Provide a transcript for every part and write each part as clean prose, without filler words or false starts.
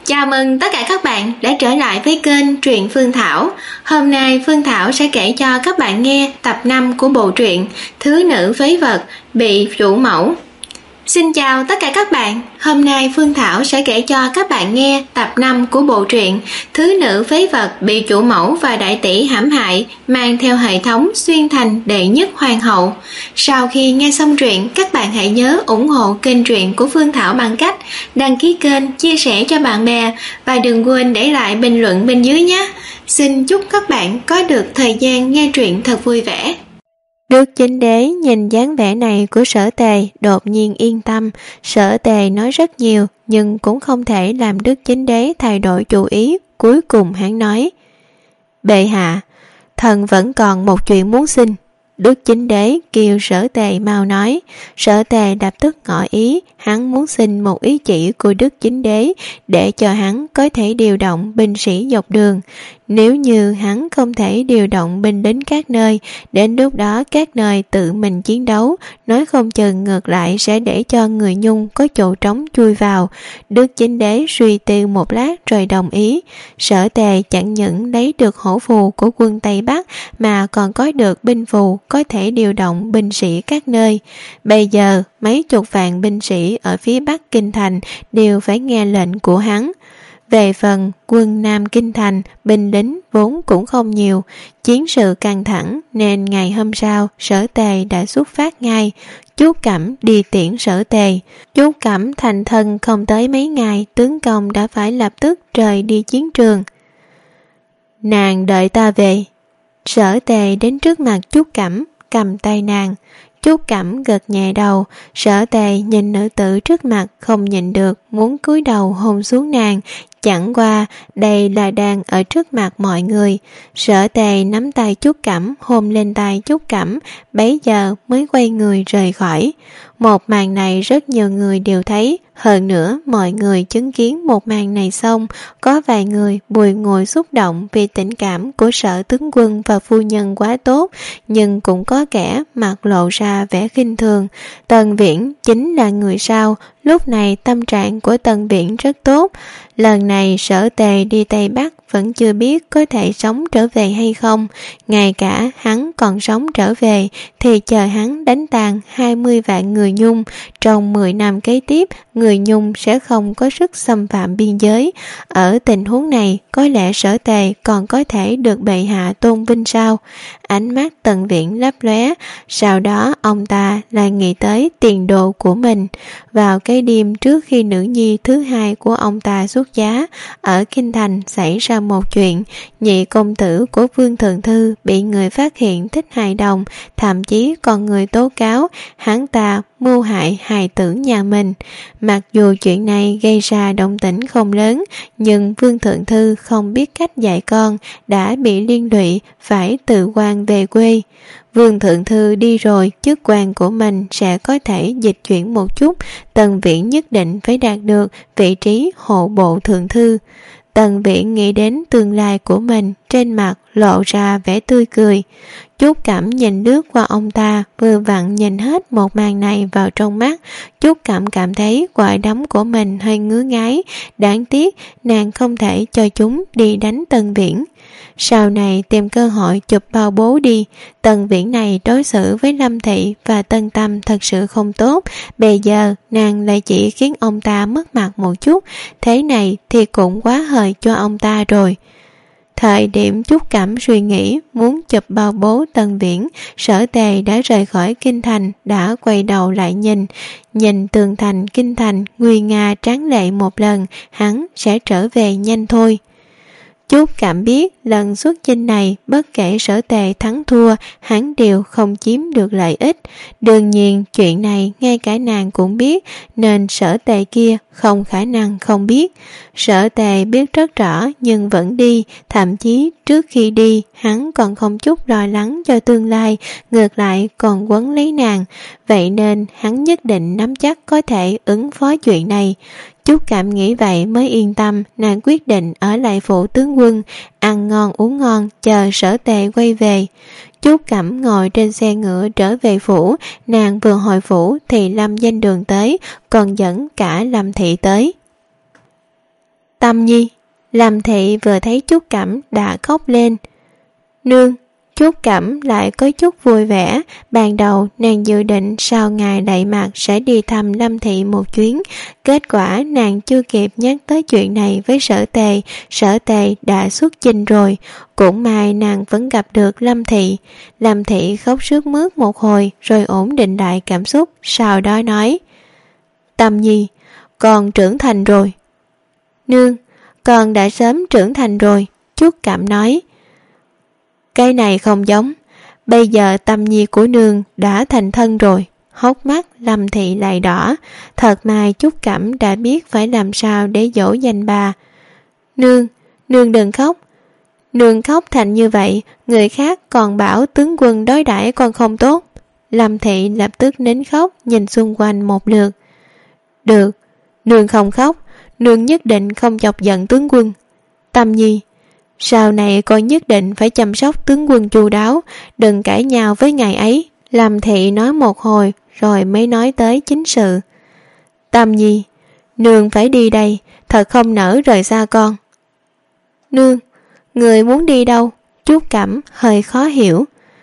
Chào mừng tất cả các bạn đã trở lại với kênh Truyện Phương Thảo. Hôm nay Phương Thảo sẽ kể cho các bạn nghe tập 5 của bộ truyện Thứ nữ phế vật bị chủ mẫu. Xin chào tất cả các bạn, hôm nay Phương Thảo sẽ kể cho các bạn nghe tập 5 của bộ truyện Thứ nữ phế vật bị chủ mẫu và đại tỷ hãm hại, mang theo hệ thống xuyên thành đệ nhất hoàng hậu. Sau khi nghe xong truyện, các bạn hãy nhớ ủng hộ kênh truyện của Phương Thảo bằng cách đăng ký kênh, chia sẻ cho bạn bè và đừng quên để lại bình luận bên dưới nhé. Xin chúc các bạn có được thời gian nghe truyện thật vui vẻ. Đức Chính Đế nhìn dáng vẻ này của Sở Tề đột nhiên yên tâm. Sở Tề nói rất nhiều nhưng cũng không thể làm Đức Chính Đế thay đổi chủ ý. Cuối cùng hắn nói: Bệ hạ, thần vẫn còn một chuyện muốn xin. Đức Chính Đế kêu Sở Tề mau nói. Sở Tề lập tức ngỏ ý, hắn muốn xin một ý chỉ của Đức Chính Đế để cho hắn có thể điều động binh sĩ dọc đường. Nếu như hắn không thể điều động binh đến các nơi, đến lúc đó các nơi tự mình chiến đấu, nói không chừng ngược lại sẽ để cho người Nhung có chỗ trống chui vào. Đức Chính Đế suy tư một lát rồi đồng ý. Sở Tề chẳng những lấy được hổ phù của quân Tây Bắc mà còn có được binh phù có thể điều động binh sĩ các nơi. Bây giờ mấy chục vạn binh sĩ ở phía Bắc Kinh Thành đều phải nghe lệnh của hắn. Về phần quân Nam Kinh Thành, binh lính vốn cũng không nhiều, chiến sự căng thẳng nên ngày hôm sau Sở Tề đã xuất phát ngay. Chú Cẩm đi tiễn Sở Tề. Chú Cẩm thành thân không tới mấy ngày, tướng công đã phải lập tức rời đi chiến trường. Nàng đợi ta về. Sở Tề đến trước mặt chú Cẩm, cầm tay nàng. Chú Cẩm gật nhẹ đầu. Sở Tề nhìn nữ tử trước mặt không nhịn được muốn cúi đầu hôn xuống nàng. Chẳng qua đây là đang ở trước mặt mọi người. Sở Tề nắm tay Trúc Cẩm, hôn lên tay Trúc Cẩm, bấy giờ mới quay người rời khỏi. Một màn này rất nhiều người đều thấy. Hơn nữa mọi người chứng kiến một màn này xong, có vài người bùi ngùi xúc động vì tình cảm của Sở tướng quân và phu nhân quá tốt, nhưng cũng có kẻ mặt lộ ra vẻ khinh thường. Tần Viễn chính là người sao. Lúc này tâm trạng của Tần Viễn rất tốt. Lần này Sở Tề đi Tây Bắc vẫn chưa biết có thể sống trở về hay không. Ngay cả hắn còn sống trở về thì chờ hắn đánh tàn 20 vạn người Nhung. Trong 10 năm kế tiếp, người Nhung sẽ không có sức xâm phạm biên giới. Ở tình huống này, có lẽ Sở Tề còn có thể được bệ hạ tôn vinh sao? Ánh mắt Tần Viễn lấp lóe. Sau đó ông ta lại nghĩ tới tiền đồ của mình. Vào cái đêm trước khi nữ nhi thứ hai của ông ta xuất giá, ở Kinh Thành xảy ra một chuyện. Nhị công tử của Vương Thượng Thư bị người phát hiện thích hài đồng, thậm chí còn người tố cáo hắn ta mưu hại hài tử nhà mình. Mặc dù chuyện này gây ra động tĩnh không lớn, nhưng Vương Thượng Thư không biết cách dạy con, đã bị liên lụy phải tự quan về quê. Vương Thượng Thư đi rồi, chức quan của mình sẽ có thể dịch chuyển một chút. Tần Viễn nhất định phải đạt được vị trí hộ bộ Thượng Thư. Tần Viễn nghĩ đến tương lai của mình, trên mặt lộ ra vẻ tươi cười. Trúc Cẩm nhìn lướt qua ông ta, vừa vặn nhìn hết một màn này vào trong mắt. Trúc Cẩm cảm thấy quả đấm của mình hơi ngứa ngáy. Đáng tiếc nàng không thể cho chúng đi đánh Tần Viễn. Sau này tìm cơ hội chụp bao bố đi. Tần Viễn này đối xử với Lâm Thị và Tân Tâm thật sự không tốt. Bây giờ nàng lại chỉ khiến ông ta mất mặt một chút. Thế này thì cũng quá hời cho ông ta rồi. Thời điểm Trúc Cẩm suy nghĩ muốn chụp bao bố Tần Viễn, Sở Tề đã rời khỏi Kinh Thành, đã quay đầu lại nhìn tường thành Kinh Thành nguy nga tráng lệ một lần, hắn sẽ trở về nhanh thôi. Trúc Cẩm biết lần xuất chinh này bất kể Sở Tề thắng thua, hắn đều không chiếm được lợi ích. Đương nhiên chuyện này ngay cả nàng cũng biết, nên Sở Tề kia không khả năng không biết. Sở Tề biết rất rõ nhưng vẫn đi, thậm chí trước khi đi hắn còn không chút lo lắng cho tương lai, ngược lại còn quấn lấy nàng. Vậy nên hắn nhất định nắm chắc có thể ứng phó chuyện này. Trúc Cẩm nghĩ vậy mới yên tâm, nàng quyết định ở lại phủ tướng quân, ăn ngon uống ngon, chờ Sở Tề quay về. Trúc Cẩm ngồi trên xe ngựa trở về phủ, nàng vừa hồi phủ thì Lâm Danh Đường tới, còn dẫn cả Lâm Thị tới. Tâm Nhi. Lâm Thị vừa thấy Trúc Cẩm đã khóc lên. Nương. Trúc Cẩm lại có chút vui vẻ. Ban đầu nàng dự định sau ngày đậy mặt sẽ đi thăm Lâm Thị một chuyến. Kết quả nàng chưa kịp nhắc tới chuyện này với Sở Tề đã xuất chinh rồi. Cũng may nàng vẫn gặp được Lâm Thị. Lâm Thị khóc sướt mướt một hồi rồi ổn định lại cảm xúc, sau đó nói: Tâm Nhi, con trưởng thành rồi. Nương, con đã sớm trưởng thành rồi, Trúc Cẩm nói. Cái này không giống. Bây giờ Tâm Nhi của nương đã thành thân rồi. Hốc mắt Lâm Thị lại đỏ. Thật may Trúc Cẩm đã biết phải làm sao để dỗ dành bà. Nương đừng khóc. Nương khóc thành như vậy, người khác còn bảo tướng quân đối đãi con không tốt. Lâm Thị lập tức nín khóc, nhìn xung quanh một lượt. Được, nương không khóc. Nương nhất định không chọc giận tướng quân. Tâm Nhi, sau này con nhất định phải chăm sóc tướng quân chu đáo, đừng cãi nhau với ngài ấy. Lâm Thị nói một hồi rồi mới nói tới chính sự. Tâm Nhi, nương phải đi đây, thật không nỡ rời xa con. Nương, người muốn đi đâu? Trúc Cẩm hơi khó hiểu.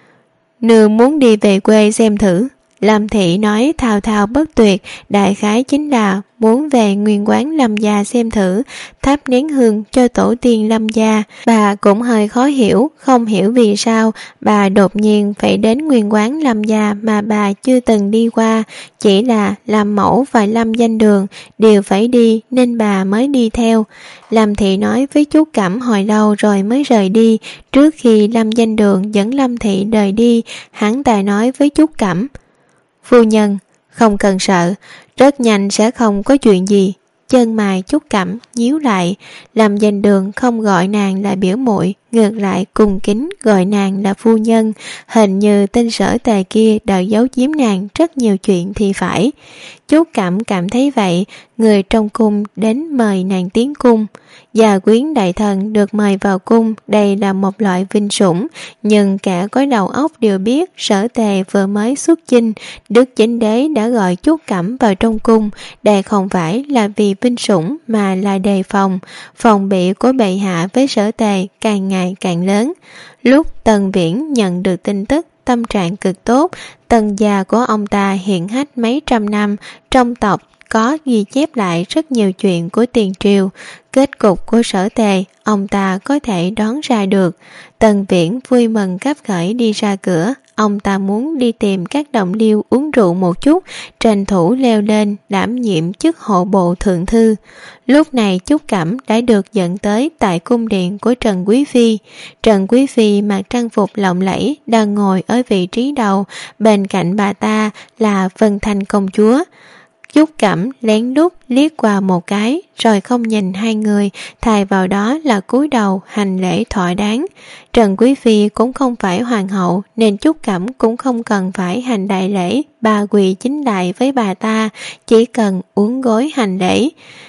Nương muốn đi về quê xem thử. Lâm Thị nói thao thao bất tuyệt, đại khái chính là muốn về nguyên quán Lâm gia xem thử, thắp nén hương cho tổ tiên Lâm gia. Bà cũng hơi khó hiểu, không hiểu vì sao bà đột nhiên phải đến nguyên quán Lâm gia mà bà chưa từng đi qua, chỉ là Lâm Mẫu và Lâm Danh Đường đều phải đi nên bà mới đi theo. Lâm Thị nói với Trúc Cẩm hồi lâu rồi mới rời đi. Trước khi Lâm Danh Đường dẫn Lâm Thị rời đi, hắn ta nói với Trúc Cẩm: Phu nhân, không cần sợ, rất nhanh sẽ không có chuyện gì. Chân mày Trúc Cẩm nhíu lại. Lâm Danh Đường không gọi nàng là biểu muội, ngược lại cung kính gọi nàng là phu nhân. Hình như tên Sở Tề kia đã giấu giếm nàng rất nhiều chuyện thì phải. Trúc Cẩm cảm thấy vậy. Người trong cung đến mời nàng tiến cung. Gia quyến đại thần được mời vào cung, đây là một loại vinh sủng, nhưng cả có đầu óc đều biết Sở Tề vừa mới xuất chinh. Đức Chính Đế đã gọi Trúc Cẩm vào trong cung, đây không phải là vì vinh sủng mà là đề phòng. Phòng bị của bệ hạ với Sở Tề càng ngày càng lớn. Lúc Tần Viễn nhận được tin tức, tâm trạng cực tốt. Tần gia của ông ta hiện hách mấy trăm năm, trong tộc có ghi chép lại rất nhiều chuyện của tiền triều. Kết cục của Sở Tề ông ta có thể đoán ra được. Tần Viễn vui mừng khắp khởi đi ra cửa. Ông ta muốn đi tìm các đồng liêu uống rượu một chút, tranh thủ leo lên đảm nhiệm chức hộ bộ thượng thư. Lúc này Trúc Cẩm đã được dẫn tới tại cung điện của Trần Quý Phi. Trần Quý Phi mặc trang phục lộng lẫy đang ngồi ở vị trí đầu, bên cạnh bà ta là Vân Thanh công chúa. Trúc Cẩm lén lút liếc qua một cái rồi không nhìn hai người, thay vào đó là cúi đầu hành lễ thỏa đáng. Trần Quý Phi cũng không phải hoàng hậu nên Trúc Cẩm cũng không cần phải hành đại lễ, bà quỳ chính đại với bà ta, chỉ cần uốn gối hành lễ.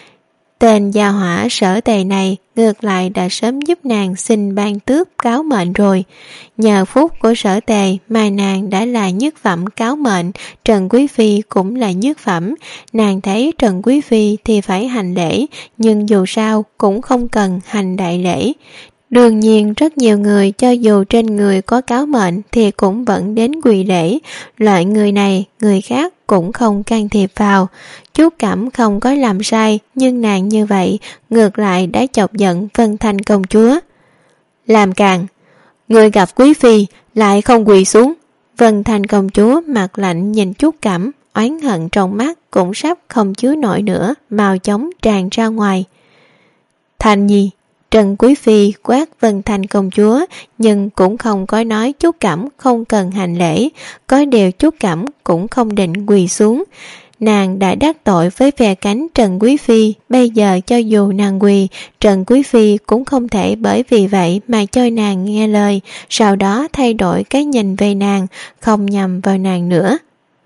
Tên gia hỏa Sở Tề này ngược lại đã sớm giúp nàng xin ban tước cáo mệnh rồi. Nhờ phúc của Sở Tề mà nàng đã là nhất phẩm cáo mệnh, Trần Quý Phi cũng là nhất phẩm. Nàng thấy Trần Quý Phi thì phải hành lễ, nhưng dù sao cũng không cần hành đại lễ. Đương nhiên rất nhiều người cho dù trên người có cáo mệnh thì cũng vẫn đến quỳ lễ. Loại người này người khác cũng không can thiệp vào. Trúc Cẩm không có làm sai, nhưng nàng như vậy ngược lại đã chọc giận Vân Thanh công chúa. Làm càn, người gặp quý phi lại không quỳ xuống. Vân Thanh công chúa mặt lạnh nhìn Trúc Cẩm, oán hận trong mắt cũng sắp không chứa nổi nữa, mau chóng tràn ra ngoài. Thanh Nhi. Trần Quý Phi quát Vân Thanh công chúa, nhưng cũng không có nói Trúc Cẩm không cần hành lễ, có điều Trúc Cẩm cũng không định quỳ xuống. Nàng đã đắc tội với phe cánh Trần Quý Phi, bây giờ cho dù nàng quỳ, Trần Quý Phi cũng không thể bởi vì vậy mà cho nàng nghe lời, sau đó thay đổi cái nhìn về nàng, không nhầm vào nàng nữa.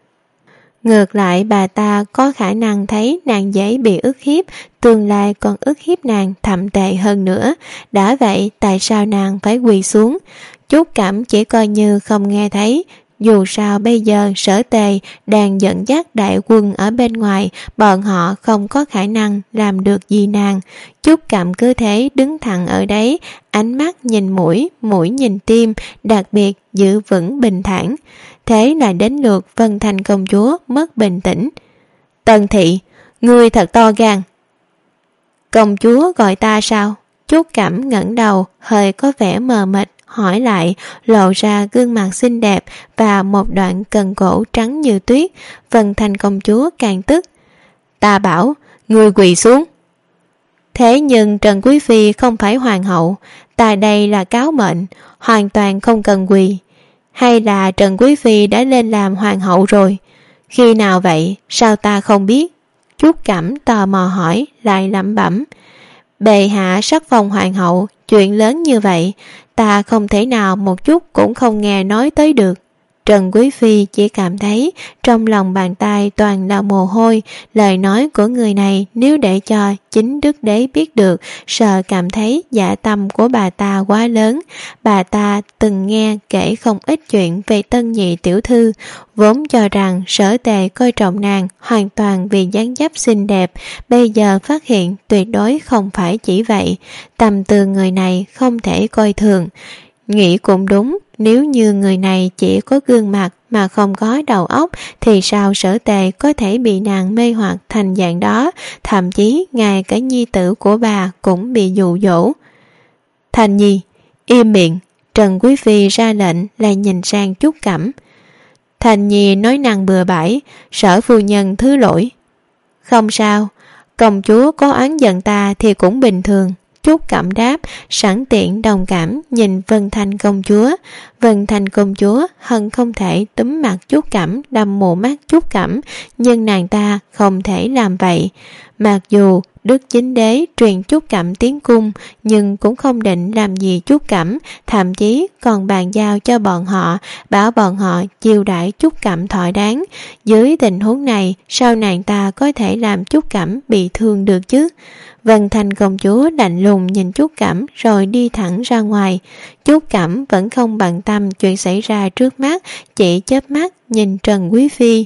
Ngược lại bà ta có khả năng thấy nàng dễ bị ức hiếp, tương lai còn ức hiếp nàng thậm tệ hơn nữa. Đã vậy tại sao nàng phải quỳ xuống? Trúc Cẩm chỉ coi như không nghe thấy. Dù sao bây giờ Sở Tề đang dẫn dắt đại quân ở bên ngoài, bọn họ không có khả năng làm được gì nàng. Trúc Cẩm cứ thế đứng thẳng ở đấy, ánh mắt nhìn mũi, mũi nhìn tim, đặc biệt giữ vững bình thản. Thế là đến lượt Vân Thành công chúa mất bình tĩnh. Tần thị, ngươi thật to gan. Công chúa gọi ta sao? Trúc Cẩm ngẩng đầu, hơi có vẻ mờ mịt, hỏi lại, lộ ra gương mặt xinh đẹp và một đoạn cần cổ trắng như tuyết. Vân Thành công chúa càng tức. Ta bảo, ngươi quỳ xuống. Thế nhưng Trần Quý Phi không phải hoàng hậu, ta đây là cáo mệnh, hoàn toàn không cần quỳ. Hay là Trần Quý Phi đã lên làm hoàng hậu rồi? Khi nào vậy, sao ta không biết? Trúc Cẩm tò mò hỏi, lại lẩm bẩm. Bệ hạ sắc phong hoàng hậu, chuyện lớn như vậy, ta không thể nào một chút cũng không nghe nói tới được. Trần Quý Phi chỉ cảm thấy trong lòng bàn tay toàn là mồ hôi. Lời nói của người này nếu để cho chính đức đế biết được, sợ cảm thấy dạ tâm của bà ta quá lớn. Bà ta từng nghe kể không ít chuyện về Tân Nhị tiểu thư, vốn cho rằng Sở Tề coi trọng nàng hoàn toàn vì dáng dấp xinh đẹp, bây giờ phát hiện tuyệt đối không phải chỉ vậy. Tầm từ người này không thể coi thường. Nghĩ cũng đúng, nếu như người này chỉ có gương mặt mà không có đầu óc thì sao Sở Tề có thể bị nàng mê hoặc thành dạng đó, thậm chí ngay cả nhi tử của bà cũng bị dụ dỗ. Thành Nhi, im miệng. Trần Quý Phi ra lệnh, lại nhìn sang Trúc Cẩm. Thành Nhi nói năng bừa bãi, Sở phu nhân thứ lỗi. Không sao, công chúa có oán giận ta thì cũng bình thường. Trúc Cẩm đáp, sẵn tiện đồng cảm nhìn Vân Thành công chúa. Vân Thành công chúa hận không thể túm mặt Trúc Cẩm, đâm mù mắt Trúc Cẩm, nhưng nàng ta không thể làm vậy. Mặc dù Đức Chính Đế truyền Trúc Cẩm tiến cung, nhưng cũng không định làm gì Trúc Cẩm, thậm chí còn bàn giao cho bọn họ, bảo bọn họ chiêu đãi Trúc Cẩm thỏa đáng. Dưới tình huống này, sao nàng ta có thể làm Trúc Cẩm bị thương được chứ? Vân Thành công chúa lạnh lùng nhìn Trúc Cẩm rồi đi thẳng ra ngoài. Trúc Cẩm vẫn không bận tâm chuyện xảy ra trước mắt, chỉ chớp mắt nhìn Trần Quý Phi.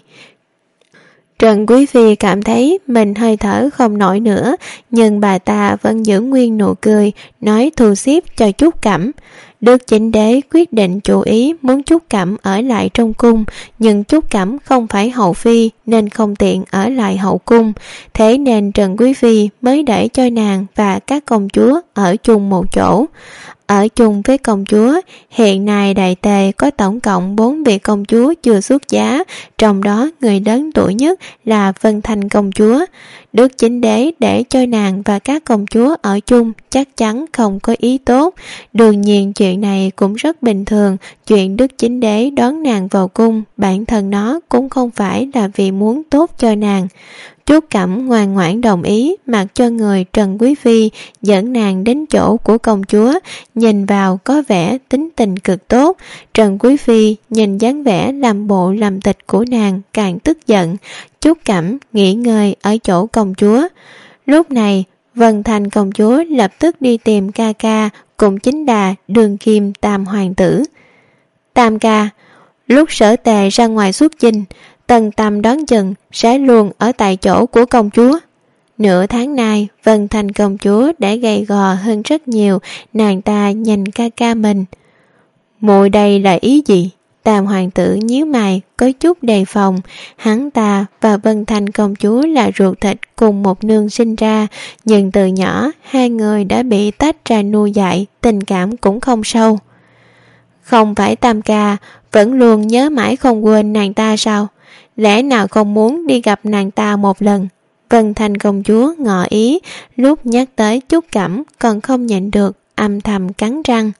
Trần Quý Phi cảm thấy mình hơi thở không nổi nữa, nhưng bà ta vẫn giữ nguyên nụ cười, nói thu xếp cho Trúc Cẩm. Đức Chính Đế quyết định chủ ý muốn Trúc Cẩm ở lại trong cung, nhưng Trúc Cẩm không phải hậu phi nên không tiện ở lại hậu cung. Thế nên Trần Quý Phi mới để cho nàng và các công chúa ở chung một chỗ. Ở chung với công chúa, hiện nay đại tề có tổng cộng 4 vị công chúa chưa xuất giá, trong đó người lớn tuổi nhất là Vân Thành công chúa. Đức Chính Đế để cho nàng và các công chúa ở chung chắc chắn không có ý tốt. Đương nhiên chuyện này cũng rất bình thường, chuyện Đức Chính Đế đón nàng vào cung, bản thân nó cũng không phải là vì muốn tốt cho nàng. Trúc Cẩm ngoan ngoãn đồng ý, mặc cho người Trần Quý Phi dẫn nàng đến chỗ của công chúa, nhìn vào có vẻ tính tình cực tốt. Trần Quý Phi nhìn dáng vẻ làm bộ làm tịch của nàng càng tức giận. Trúc Cẩm nghỉ ngơi ở chỗ công chúa. Lúc này Vân Thành công chúa lập tức đi tìm ca ca, cùng chính là Đường Kim Tam hoàng tử. Tam ca, lúc Sở Tề ra ngoài xuất chinh, Tần Tâm đón chừng sẽ luôn ở tại chỗ của công chúa. Nửa tháng nay, Vân Thành công chúa đã gầy gò hơn rất nhiều, nàng ta nhìn ca ca mình. Muội đây là ý gì? Tam hoàng tử nhíu mày, có chút đề phòng. Hắn ta và Vân Thành công chúa là ruột thịt cùng một nương sinh ra, nhưng từ nhỏ hai người đã bị tách ra nuôi dạy, tình cảm cũng không sâu. Không phải Tam ca vẫn luôn nhớ mãi không quên nàng ta sao? Lẽ nào không muốn đi gặp nàng ta một lần? Vân Thành công chúa ngỏ ý, lúc nhắc tới Trúc Cẩm còn không nhịn được, âm thầm cắn răng.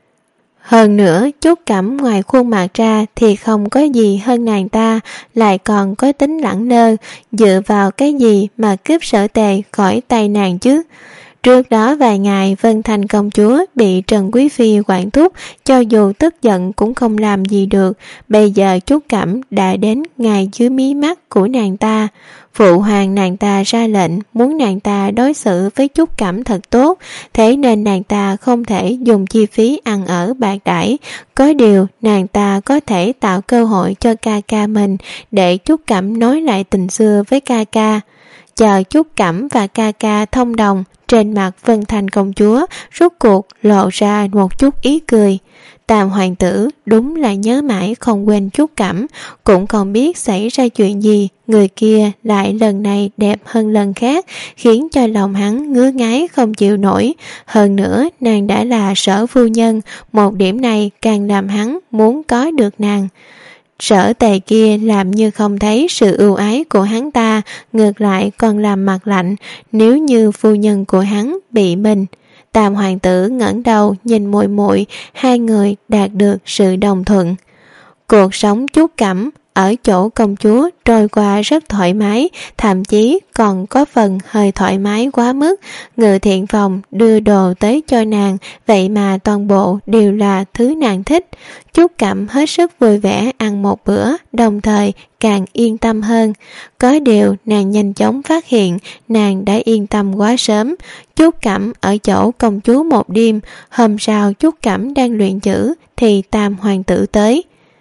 Hơn nữa, Trúc Cẩm ngoài khuôn mặt ra thì không có gì hơn nàng ta, lại còn có tính lẳng lơ, dựa vào cái gì mà cướp Sở Tề khỏi tay nàng chứ? Trước đó vài ngày Vân Thành công chúa bị Trần Quý Phi quản thúc, cho dù tức giận cũng không làm gì được. Bây giờ Trúc Cẩm đã đến ngay dưới mí mắt của nàng ta. Phụ hoàng nàng ta ra lệnh muốn nàng ta đối xử với Trúc Cẩm thật tốt, thế nên nàng ta không thể dùng chi phí ăn ở bạc đãi. Có điều nàng ta có thể tạo cơ hội cho ca ca mình để Trúc Cẩm nói lại tình xưa với ca ca. Chờ Trúc Cẩm và ca ca thông đồng, trên mặt Vân Thành công chúa rốt cuộc lộ ra một chút ý cười. Tam hoàng tử đúng là nhớ mãi không quên Trúc Cẩm, cũng không biết xảy ra chuyện gì, người kia lại lần này đẹp hơn lần khác, khiến cho lòng hắn ngứa ngáy không chịu nổi. Hơn nữa nàng đã là Sở phu nhân, một điểm này càng làm hắn muốn có được nàng. Sở Tề kia làm như không thấy sự ưu ái của hắn ta, ngược lại còn làm mặt lạnh nếu như phu nhân của hắn bị mình. Tam hoàng tử ngẩng đầu nhìn muội muội, hai người đạt được sự đồng thuận. Cuộc sống Trúc Cẩm ở chỗ công chúa trôi qua rất thoải mái, thậm chí còn có phần hơi thoải mái quá mức. Ngự thiện phòng đưa đồ tới cho nàng, vậy mà toàn bộ đều là thứ nàng thích. Trúc Cẩm hết sức vui vẻ ăn một bữa, đồng thời càng yên tâm hơn. Có điều nàng nhanh chóng phát hiện nàng đã yên tâm quá sớm. Trúc Cẩm ở chỗ công chúa một đêm, hôm sau Trúc Cẩm đang luyện chữ thì Tam hoàng tử tới.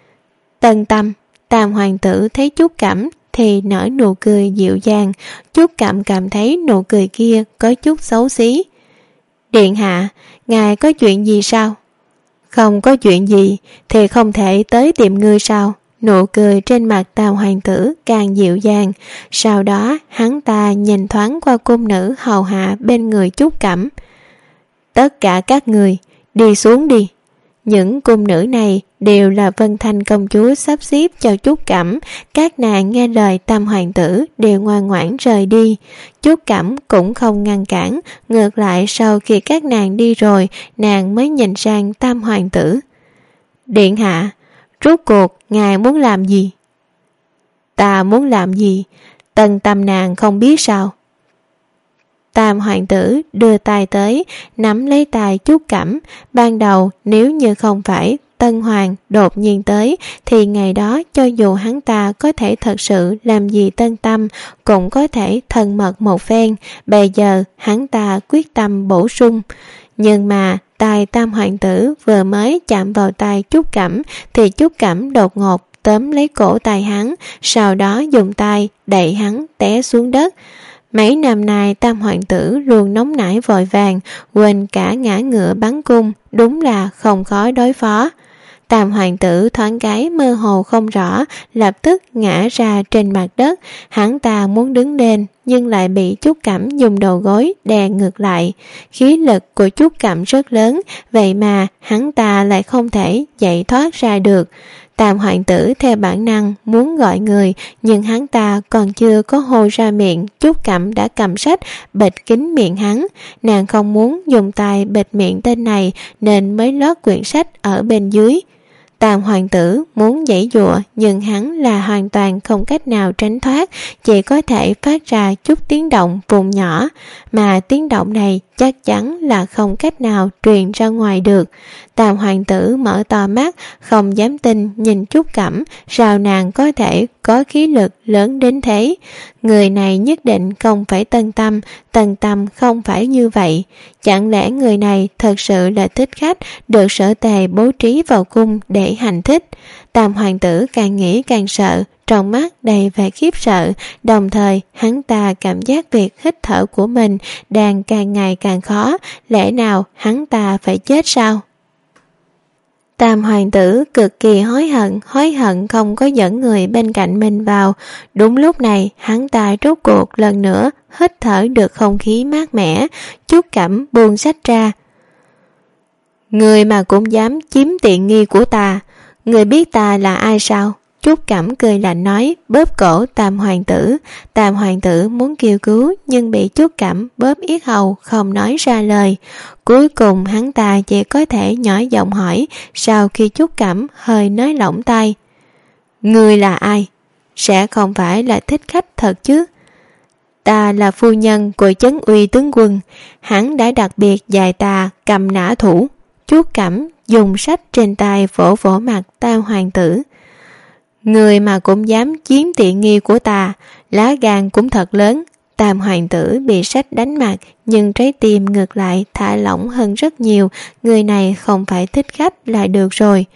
Tân Tâm. Tam hoàng tử thấy Trúc Cẩm thì nở nụ cười dịu dàng. Trúc Cẩm cảm thấy nụ cười kia có chút xấu xí. Điện hạ, ngài có chuyện gì sao? Không có chuyện gì thì không thể tới tìm ngươi sao? Nụ cười trên mặt Tam hoàng tử càng dịu dàng. Sau đó hắn ta nhìn thoáng qua cung nữ hầu hạ bên người Trúc Cẩm. Tất cả các người đi xuống đi. Những cung nữ này đều là Vân Thành công chúa sắp xếp cho Trúc Cẩm. Các nàng nghe lời Tam hoàng tử đều ngoan ngoãn rời đi. Trúc Cẩm cũng không ngăn cản, ngược lại sau khi các nàng đi rồi, nàng mới nhìn sang Tam hoàng tử. Điện hạ, rốt cuộc ngài muốn làm gì? Ta muốn làm gì? Tân Tâm nàng không biết sao? Tam hoàng tử đưa tay tới, nắm lấy tay Trúc Cẩm. Ban đầu nếu như không phải Tân Hoàng đột nhiên tới, thì ngày đó cho dù hắn ta có thể thật sự làm gì Tân Tâm, cũng có thể thân mật một phen. Bây giờ hắn ta quyết tâm bổ sung. Nhưng mà tay Tam hoàng tử vừa mới chạm vào tay Trúc Cẩm, thì Trúc Cẩm đột ngột tóm lấy cổ tay hắn, sau đó dùng tay đẩy hắn té xuống đất. Mấy năm nay Tam hoàng tử luôn nóng nảy vội vàng, quên cả ngã ngựa bắn cung, đúng là không khó đối phó. Tam hoàng tử thoáng cái mơ hồ không rõ, lập tức ngã ra trên mặt đất. Hắn ta muốn đứng lên nhưng lại bị Trúc Cẩm dùng đầu gối đè ngược lại. Khí lực của Trúc Cẩm rất lớn, vậy mà hắn ta lại không thể chạy thoát ra được. Tam hoàng tử theo bản năng muốn gọi người, nhưng hắn ta còn chưa có hô ra miệng, Trúc Cẩm đã cầm sách bịt kín miệng hắn. Nàng không muốn dùng tay bịt miệng tên này nên mới lót quyển sách ở bên dưới. Tam hoàng tử muốn giãy giụa nhưng hắn là hoàn toàn không cách nào tránh thoát, chỉ có thể phát ra chút tiếng động vùng nhỏ, mà tiếng động này chắc chắn là không cách nào truyền ra ngoài được. Tam hoàng tử mở to mắt, không dám tin nhìn Trúc Cẩm, sao nàng có thể có khí lực lớn đến thế. Người này nhất định không phải Tân Tâm, Tân Tâm không phải như vậy. Chẳng lẽ người này thật sự là thích khách được Sở Tề bố trí vào cung để hành thích? Tam hoàng tử càng nghĩ càng sợ, trong mắt đầy vẻ khiếp sợ, đồng thời hắn ta cảm giác việc hít thở của mình đang càng ngày càng khó. Lẽ nào hắn ta phải chết sao? Tam hoàng tử cực kỳ hối hận không có dẫn người bên cạnh mình vào. Đúng lúc này hắn ta rốt cuộc lần nữa hít thở được không khí mát mẻ. Trúc Cẩm buông sách ra. Người mà cũng dám chiếm tiện nghi của ta, người biết ta là ai sao? Trúc Cẩm cười lạnh nói, bóp cổ Tam hoàng tử. Tam hoàng tử muốn kêu cứu nhưng bị Trúc Cẩm bóp yết hầu không nói ra lời. Cuối cùng hắn ta chỉ có thể nhỏ giọng hỏi, sau khi Trúc Cẩm hơi nới lỏng tay. Ngươi là ai? Sẽ không phải là thích khách thật chứ? Ta là phu nhân của Chấn Uy tướng quân, hắn đã đặc biệt dạy ta cầm nã thủ. Chuốt Cẩm dùng sách trên tay vỗ vỗ mặt Tam hoàng tử. Người mà cũng dám chiếm tiện nghi của ta, lá gan cũng thật lớn. Tam hoàng tử bị sách đánh mặt, nhưng trái tim ngược lại thả lỏng hơn rất nhiều. Người này không phải thích khách là được rồi.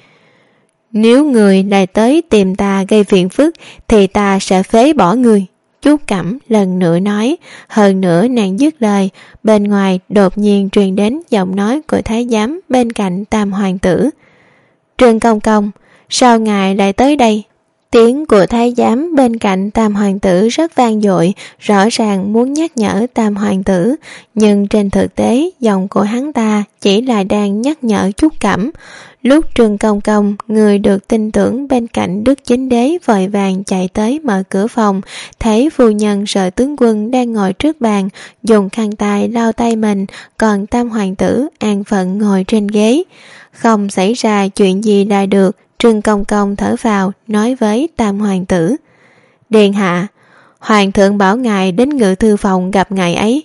Nếu người lại tới tìm ta gây phiền phức thì ta sẽ phế bỏ người. Chuốt Cẩm lần nữa nói. Hơn nữa nàng dứt lời, bên ngoài đột nhiên truyền đến giọng nói của thái giám bên cạnh Tam hoàng tử. Trương công công, sao ngài lại tới đây? Tiếng của thái giám bên cạnh Tam hoàng tử rất vang dội, rõ ràng muốn nhắc nhở Tam hoàng tử, nhưng trên thực tế giọng của hắn ta chỉ là đang nhắc nhở Chuốt Cẩm. Lúc Trương công công, người được tin tưởng bên cạnh Đức Chính Đế, vội vàng chạy tới mở cửa phòng, thấy phu nhân Sở tướng quân đang ngồi trước bàn, dùng khăn tay lau tay mình, còn Tam hoàng tử an phận ngồi trên ghế. Không xảy ra chuyện gì là được. Trương công công thở vào, nói với Tam hoàng tử. Điện hạ, hoàng thượng bảo ngài đến ngự thư phòng gặp ngài ấy.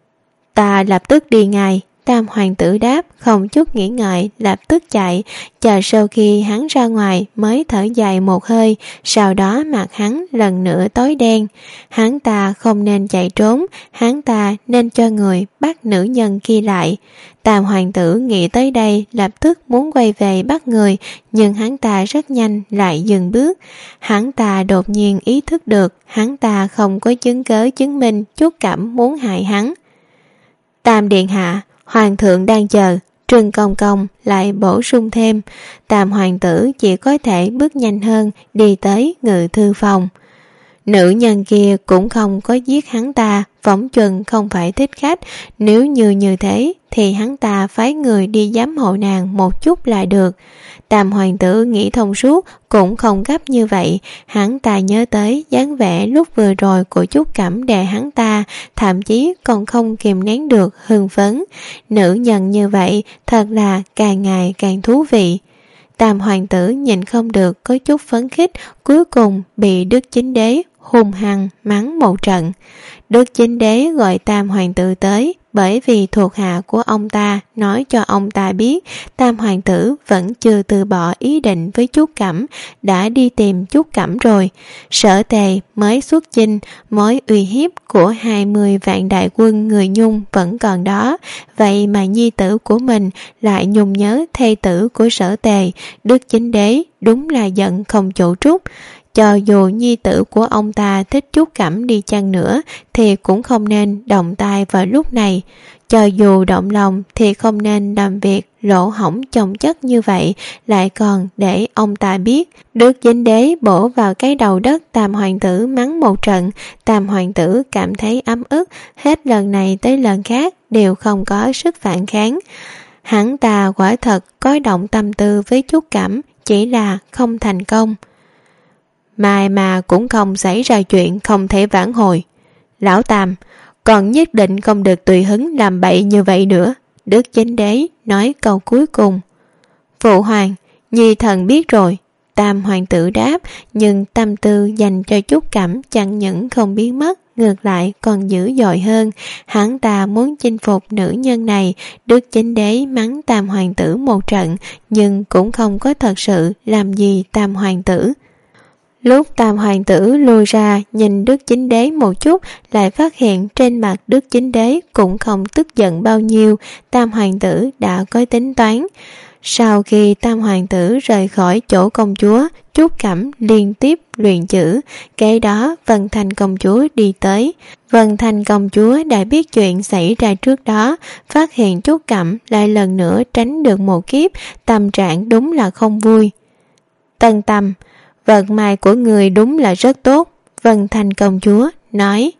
Ta lập tức đi ngay. Tam hoàng tử đáp, không chút nghĩ ngợi, lập tức chạy. Chờ sau khi hắn ra ngoài mới thở dài một hơi, sau đó mặt hắn lần nữa tối đen. Hắn ta không nên chạy trốn, hắn ta nên cho người bắt nữ nhân kia lại. Tam hoàng tử nghĩ tới đây lập tức muốn quay về bắt người, nhưng hắn ta rất nhanh lại dừng bước. Hắn ta đột nhiên ý thức được hắn ta không có chứng cớ chứng minh Chuốt Cẩm muốn hại hắn. Tam điện hạ, hoàng thượng đang chờ. Trương công công lại bổ sung thêm. Tam hoàng tử chỉ có thể bước nhanh hơn, đi tới ngự thư phòng. Nữ nhân kia cũng không có giết hắn ta, phỏng chừng không phải thích khách. Nếu như thế thì hắn ta phái người đi giám hộ nàng một chút là được. Tam hoàng tử nghĩ thông suốt, cũng không gấp như vậy. Hắn ta nhớ tới dáng vẻ lúc vừa rồi của Chuốt Cẩm đè hắn ta, thậm chí còn không kìm nén được hưng phấn. Nữ nhân như vậy thật là càng ngày càng thú vị. Tam hoàng tử nhìn không được có chút phấn khích, cuối cùng bị Đức Chính Đế hung hăng mắng một trận. Đức Chính Đế gọi Tam hoàng tử tới, bởi vì thuộc hạ của ông ta nói cho ông ta biết Tam hoàng tử vẫn chưa từ bỏ ý định với Chuốt Cẩm, đã đi tìm Chuốt Cẩm rồi. Sở Tề mới xuất chinh, mối uy hiếp của 20 vạn đại quân người Nhung vẫn còn đó, vậy mà nhi tử của mình lại nhung nhớ thê tử của Sở Tề. Đức Chính Đế đúng là giận không chỗ trút. Cho dù nhi tử của ông ta thích Chuốt Cẩm đi chăng nữa thì cũng không nên động tay vào lúc này. Cho dù động lòng thì không nên làm việc lỗ hổng chồng chất như vậy, lại còn để ông ta biết. Đức Chính Đế bổ vào cái đầu đất Tam hoàng tử mắng một trận. Tam hoàng tử cảm thấy ấm ức, hết lần này tới lần khác đều không có sức phản kháng. Hắn ta quả thật có động tâm tư với Chuốt Cẩm, chỉ là không thành công. Mai mà cũng không xảy ra chuyện không thể vãn hồi. Lão Tam, còn nhất định không được tùy hứng làm bậy như vậy nữa. Đức Chính Đế nói câu cuối cùng. Phụ hoàng, nhi thần biết rồi. Tam hoàng tử đáp, nhưng tâm tư dành cho Chuốt Cẩm chẳng những không biến mất, ngược lại còn dữ dội hơn. Hắn ta muốn chinh phục nữ nhân này. Đức Chính Đế mắng Tam hoàng tử một trận, nhưng cũng không có thật sự làm gì Tam hoàng tử. Lúc Tam hoàng tử lui ra nhìn Đức Chính Đế một chút, lại phát hiện trên mặt Đức Chính Đế cũng không tức giận bao nhiêu. Tam hoàng tử đã có tính toán. Sau khi Tam hoàng tử rời khỏi chỗ công chúa, Chuốt Cẩm liên tiếp luyện chữ. Kế đó Vân Thành công chúa đi tới. Vân Thành công chúa đã biết chuyện xảy ra trước đó, phát hiện Chuốt Cẩm lại lần nữa tránh được một kiếp, tâm trạng đúng là không vui. Tân Tâm, vận may của người đúng là rất tốt. Vân Thành công chúa nói.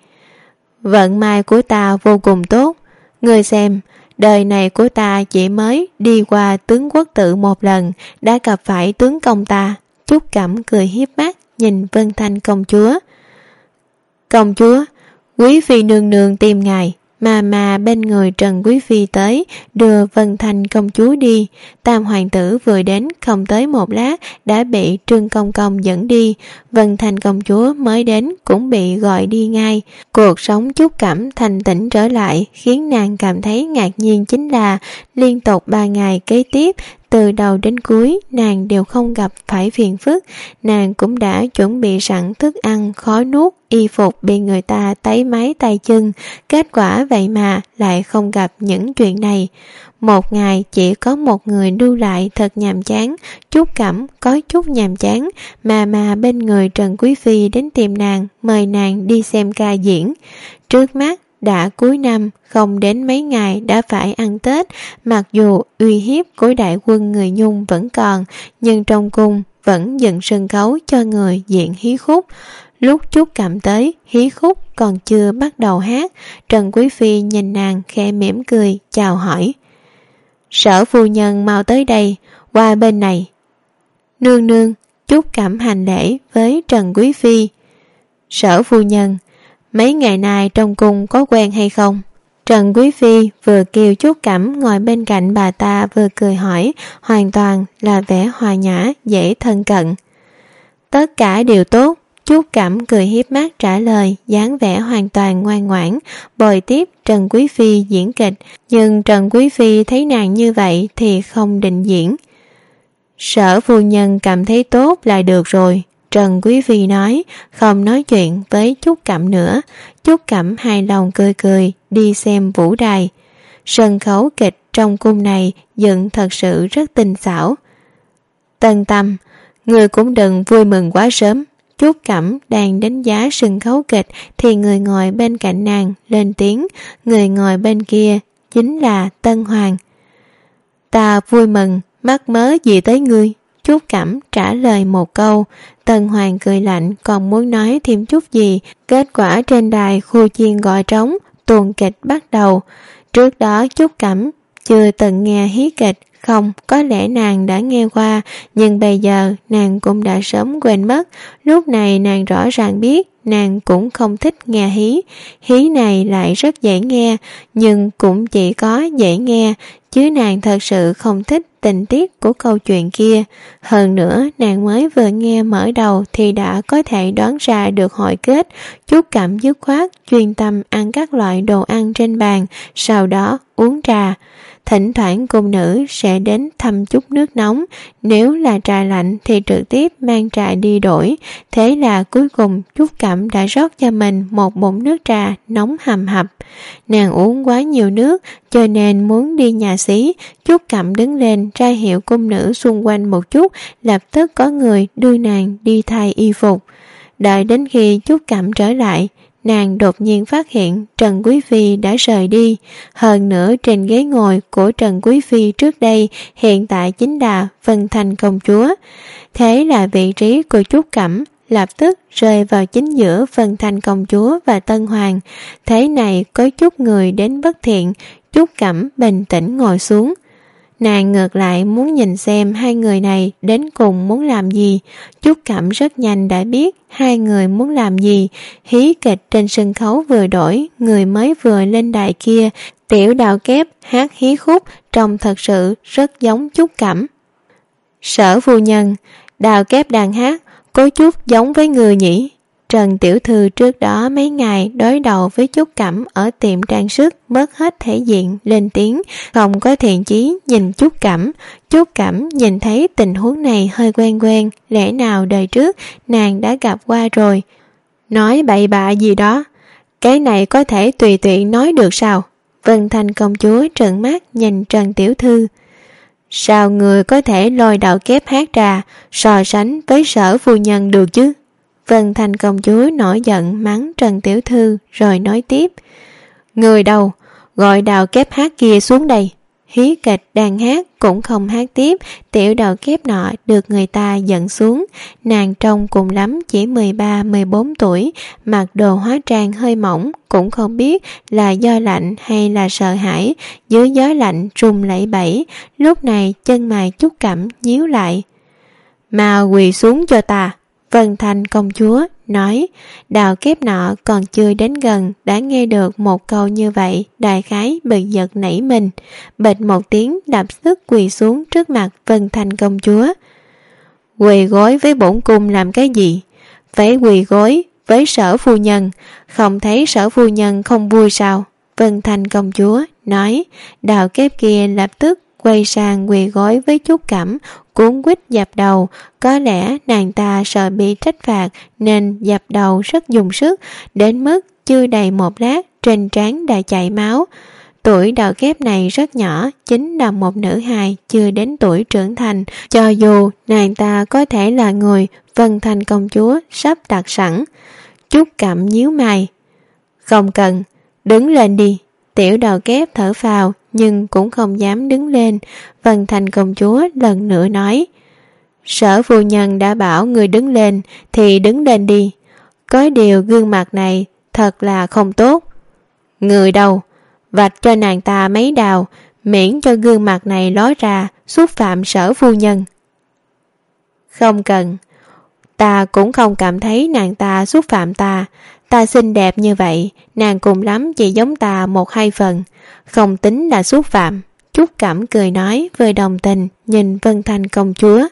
Vận may của ta vô cùng tốt. Người xem, đời này của ta chỉ mới đi qua tướng quốc tự một lần, đã gặp phải tướng công ta. Chuốt Cẩm cười hiếp mắt nhìn Vân Thành công chúa. Công chúa, quý phi nương nương tìm ngài. mà bên người Trần Quý Phi tới, đưa Vân Thành công chúa đi. Tam hoàng tử vừa đến không tới một lát đã bị Trương Công Công dẫn đi. Vân Thành công chúa mới đến cũng bị gọi đi ngay. Cuộc sống Trúc Cẩm thanh tĩnh trở lại, khiến nàng cảm thấy ngạc nhiên chính là liên tục 3 ngày kế tiếp, từ đầu đến cuối nàng đều không gặp phải phiền phức. Nàng cũng đã chuẩn bị sẵn thức ăn khó nuốt, y phục bị người ta tấy máy tay chân, kết quả vậy mà lại không gặp những chuyện này. Một ngày chỉ có một người lưu lại thật nhàm chán. Trúc Cẩm có chút nhàm chán, mà bên người Trần Quý Phi đến tìm nàng, mời nàng đi xem ca diễn. Trước mắt đã cuối năm, không đến mấy ngày đã phải ăn Tết. Mặc dù uy hiếp của đại quân người Nhung vẫn còn, nhưng trong cung vẫn dựng sân khấu cho người diễn hí khúc. Lúc Trúc Cẩm tới, hí khúc còn chưa bắt đầu hát. Trần Quý Phi nhìn nàng khẽ mỉm cười, chào hỏi. Sở phu nhân mau tới đây, qua bên này. Nương nương. Trúc Cẩm hành lễ với Trần Quý Phi. Sở phu nhân, mấy ngày nay trong cung có quen hay không? Trần Quý Phi vừa kêu Trúc Cẩm ngồi bên cạnh bà ta, vừa cười hỏi, hoàn toàn là vẻ hòa nhã, dễ thân cận. Tất cả đều tốt. Trúc Cẩm cười hiếp mắt trả lời, dáng vẻ hoàn toàn ngoan ngoãn, bồi tiếp Trần Quý Phi diễn kịch. Nhưng Trần Quý Phi thấy nàng như vậy thì không định diễn. Sở phu nhân cảm thấy tốt là được rồi, Trần Quý Phi nói, không nói chuyện với Trúc Cẩm nữa. Trúc Cẩm hài lòng cười cười, đi xem vũ đài. Sân khấu kịch trong cung này dựng thật sự rất tinh xảo. Tân Tâm, người cũng đừng vui mừng quá sớm. Trúc Cẩm đang đánh giá sân khấu kịch thì người ngồi bên cạnh nàng lên tiếng. Người ngồi bên kia chính là Tân Hoàng. Ta vui mừng, mắc mớ gì tới ngươi? Trúc Cẩm trả lời một câu. Tân Hoàng cười lạnh, còn muốn nói thêm chút gì. Kết quả trên đài khu chiên gọi trống, tuồng kịch bắt đầu. Trước đó Trúc Cẩm chưa từng nghe hí kịch, không, có lẽ nàng đã nghe qua, nhưng bây giờ nàng cũng đã sớm quên mất. Lúc này nàng rõ ràng biết nàng cũng không thích nghe hí. Hí này lại rất dễ nghe, nhưng cũng chỉ có dễ nghe, chứ nàng thật sự không thích tình tiết của câu chuyện kia. Hơn nữa nàng mới vừa nghe mở đầu thì đã có thể đoán ra được hồi kết. Trúc Cẩm dứt khoát chuyên tâm ăn các loại đồ ăn trên bàn, sau đó uống trà. Thỉnh thoảng cung nữ sẽ đến thăm chút nước nóng, nếu là trà lạnh thì trực tiếp mang trà đi đổi. Thế là cuối cùng Trúc Cẩm đã rót cho mình một bụng nước trà nóng hầm hập. Nàng uống quá nhiều nước cho nên muốn đi nhà xí. Trúc Cẩm đứng lên ra hiệu cung nữ xung quanh một chút, lập tức có người đưa nàng đi thay y phục. Đợi đến khi Trúc Cẩm trở lại, nàng đột nhiên phát hiện Trần Quý Phi đã rời đi. Hơn nữa trên ghế ngồi của Trần Quý Phi trước đây hiện tại chính là Vân Thành công chúa. Thế là vị trí của Trúc Cẩm lập tức rơi vào chính giữa Vân Thành công chúa và Tân Hoàng. Thế này có chút người đến bất thiện. Trúc Cẩm bình tĩnh ngồi xuống. Nàng ngược lại muốn nhìn xem hai người này đến cùng muốn làm gì. Trúc Cẩm rất nhanh đã biết hai người muốn làm gì. Hí kịch trên sân khấu vừa đổi, người mới vừa lên đài kia, tiểu đào kép hát hí khúc, trông thật sự rất giống Trúc Cẩm. Sở phu nhân, đào kép đang hát, có chút giống với người nhỉ? Trần tiểu thư trước đó mấy ngày đối đầu với Trúc Cẩm ở tiệm trang sức, mất hết thể diện, lên tiếng, không có thiện chí nhìn Trúc Cẩm. Trúc Cẩm nhìn thấy tình huống này hơi quen, lẽ nào đời trước nàng đã gặp qua rồi. Nói bậy bạ gì đó, cái này có thể tùy tiện nói được sao? Vân Thành công chúa trợn mắt nhìn Trần tiểu thư. Sao người có thể lôi đạo kép hát ra so sánh với sở phu nhân được chứ? Vân Thành công chúa nổi giận mắng Trần tiểu thư rồi nói tiếp. Người đâu, gọi đào kép hát kia xuống đây. Hí kịch đang hát cũng không hát tiếp, tiểu đào kép nọ được người ta dẫn xuống. Nàng trông cùng lắm chỉ 13-14 tuổi, mặc đồ hóa trang hơi mỏng, cũng không biết là do lạnh hay là sợ hãi, dưới gió lạnh run lẩy bẩy. Lúc này chân mày Trúc Cẩm nhíu lại. Mà quỳ xuống cho ta. Vân Thành công chúa nói. Đào kép nọ còn chưa đến gần đã nghe được một câu như vậy, đại khái bật giật nảy mình, bịch một tiếng đập sức quỳ xuống trước mặt Vân Thanh công chúa. Quỳ gối với bổn cung làm cái gì? Phải quỳ gối với Sở phu nhân, không thấy Sở phu nhân không vui sao? Vân Thanh công chúa nói. Đào kép kia lập tức quay sang quỳ gối với Trúc Cẩm, cuốn quýt dập đầu. Có lẽ nàng ta sợ bị trách phạt nên dập đầu rất dùng sức, đến mức chưa đầy một lát trên trán đã chảy máu. Tuổi Đào kép này rất nhỏ, chính là một nữ hài chưa đến tuổi trưởng thành. Cho dù nàng ta có thể là người Vân Thanh công chúa sắp đặt sẵn. Trúc Cẩm nhíu mày. Không cần, đứng lên đi. Tiểu Đào kép thở phào nhưng cũng không dám đứng lên. Vân Thanh công chúa lần nữa nói. Sở phu nhân đã bảo người đứng lên thì đứng lên đi. Có điều gương mặt này thật là không tốt. Người đâu? Vạch cho nàng ta mấy đào, miễn cho gương mặt này ló ra xúc phạm Sở phu nhân. Không cần. Ta cũng không cảm thấy nàng ta xúc phạm ta. Ta xinh đẹp như vậy, nàng cùng lắm chỉ giống ta 1-2 phần, không tính là xúc phạm. Trúc Cẩm cười nói với đồng tình nhìn Vân Thanh công chúa.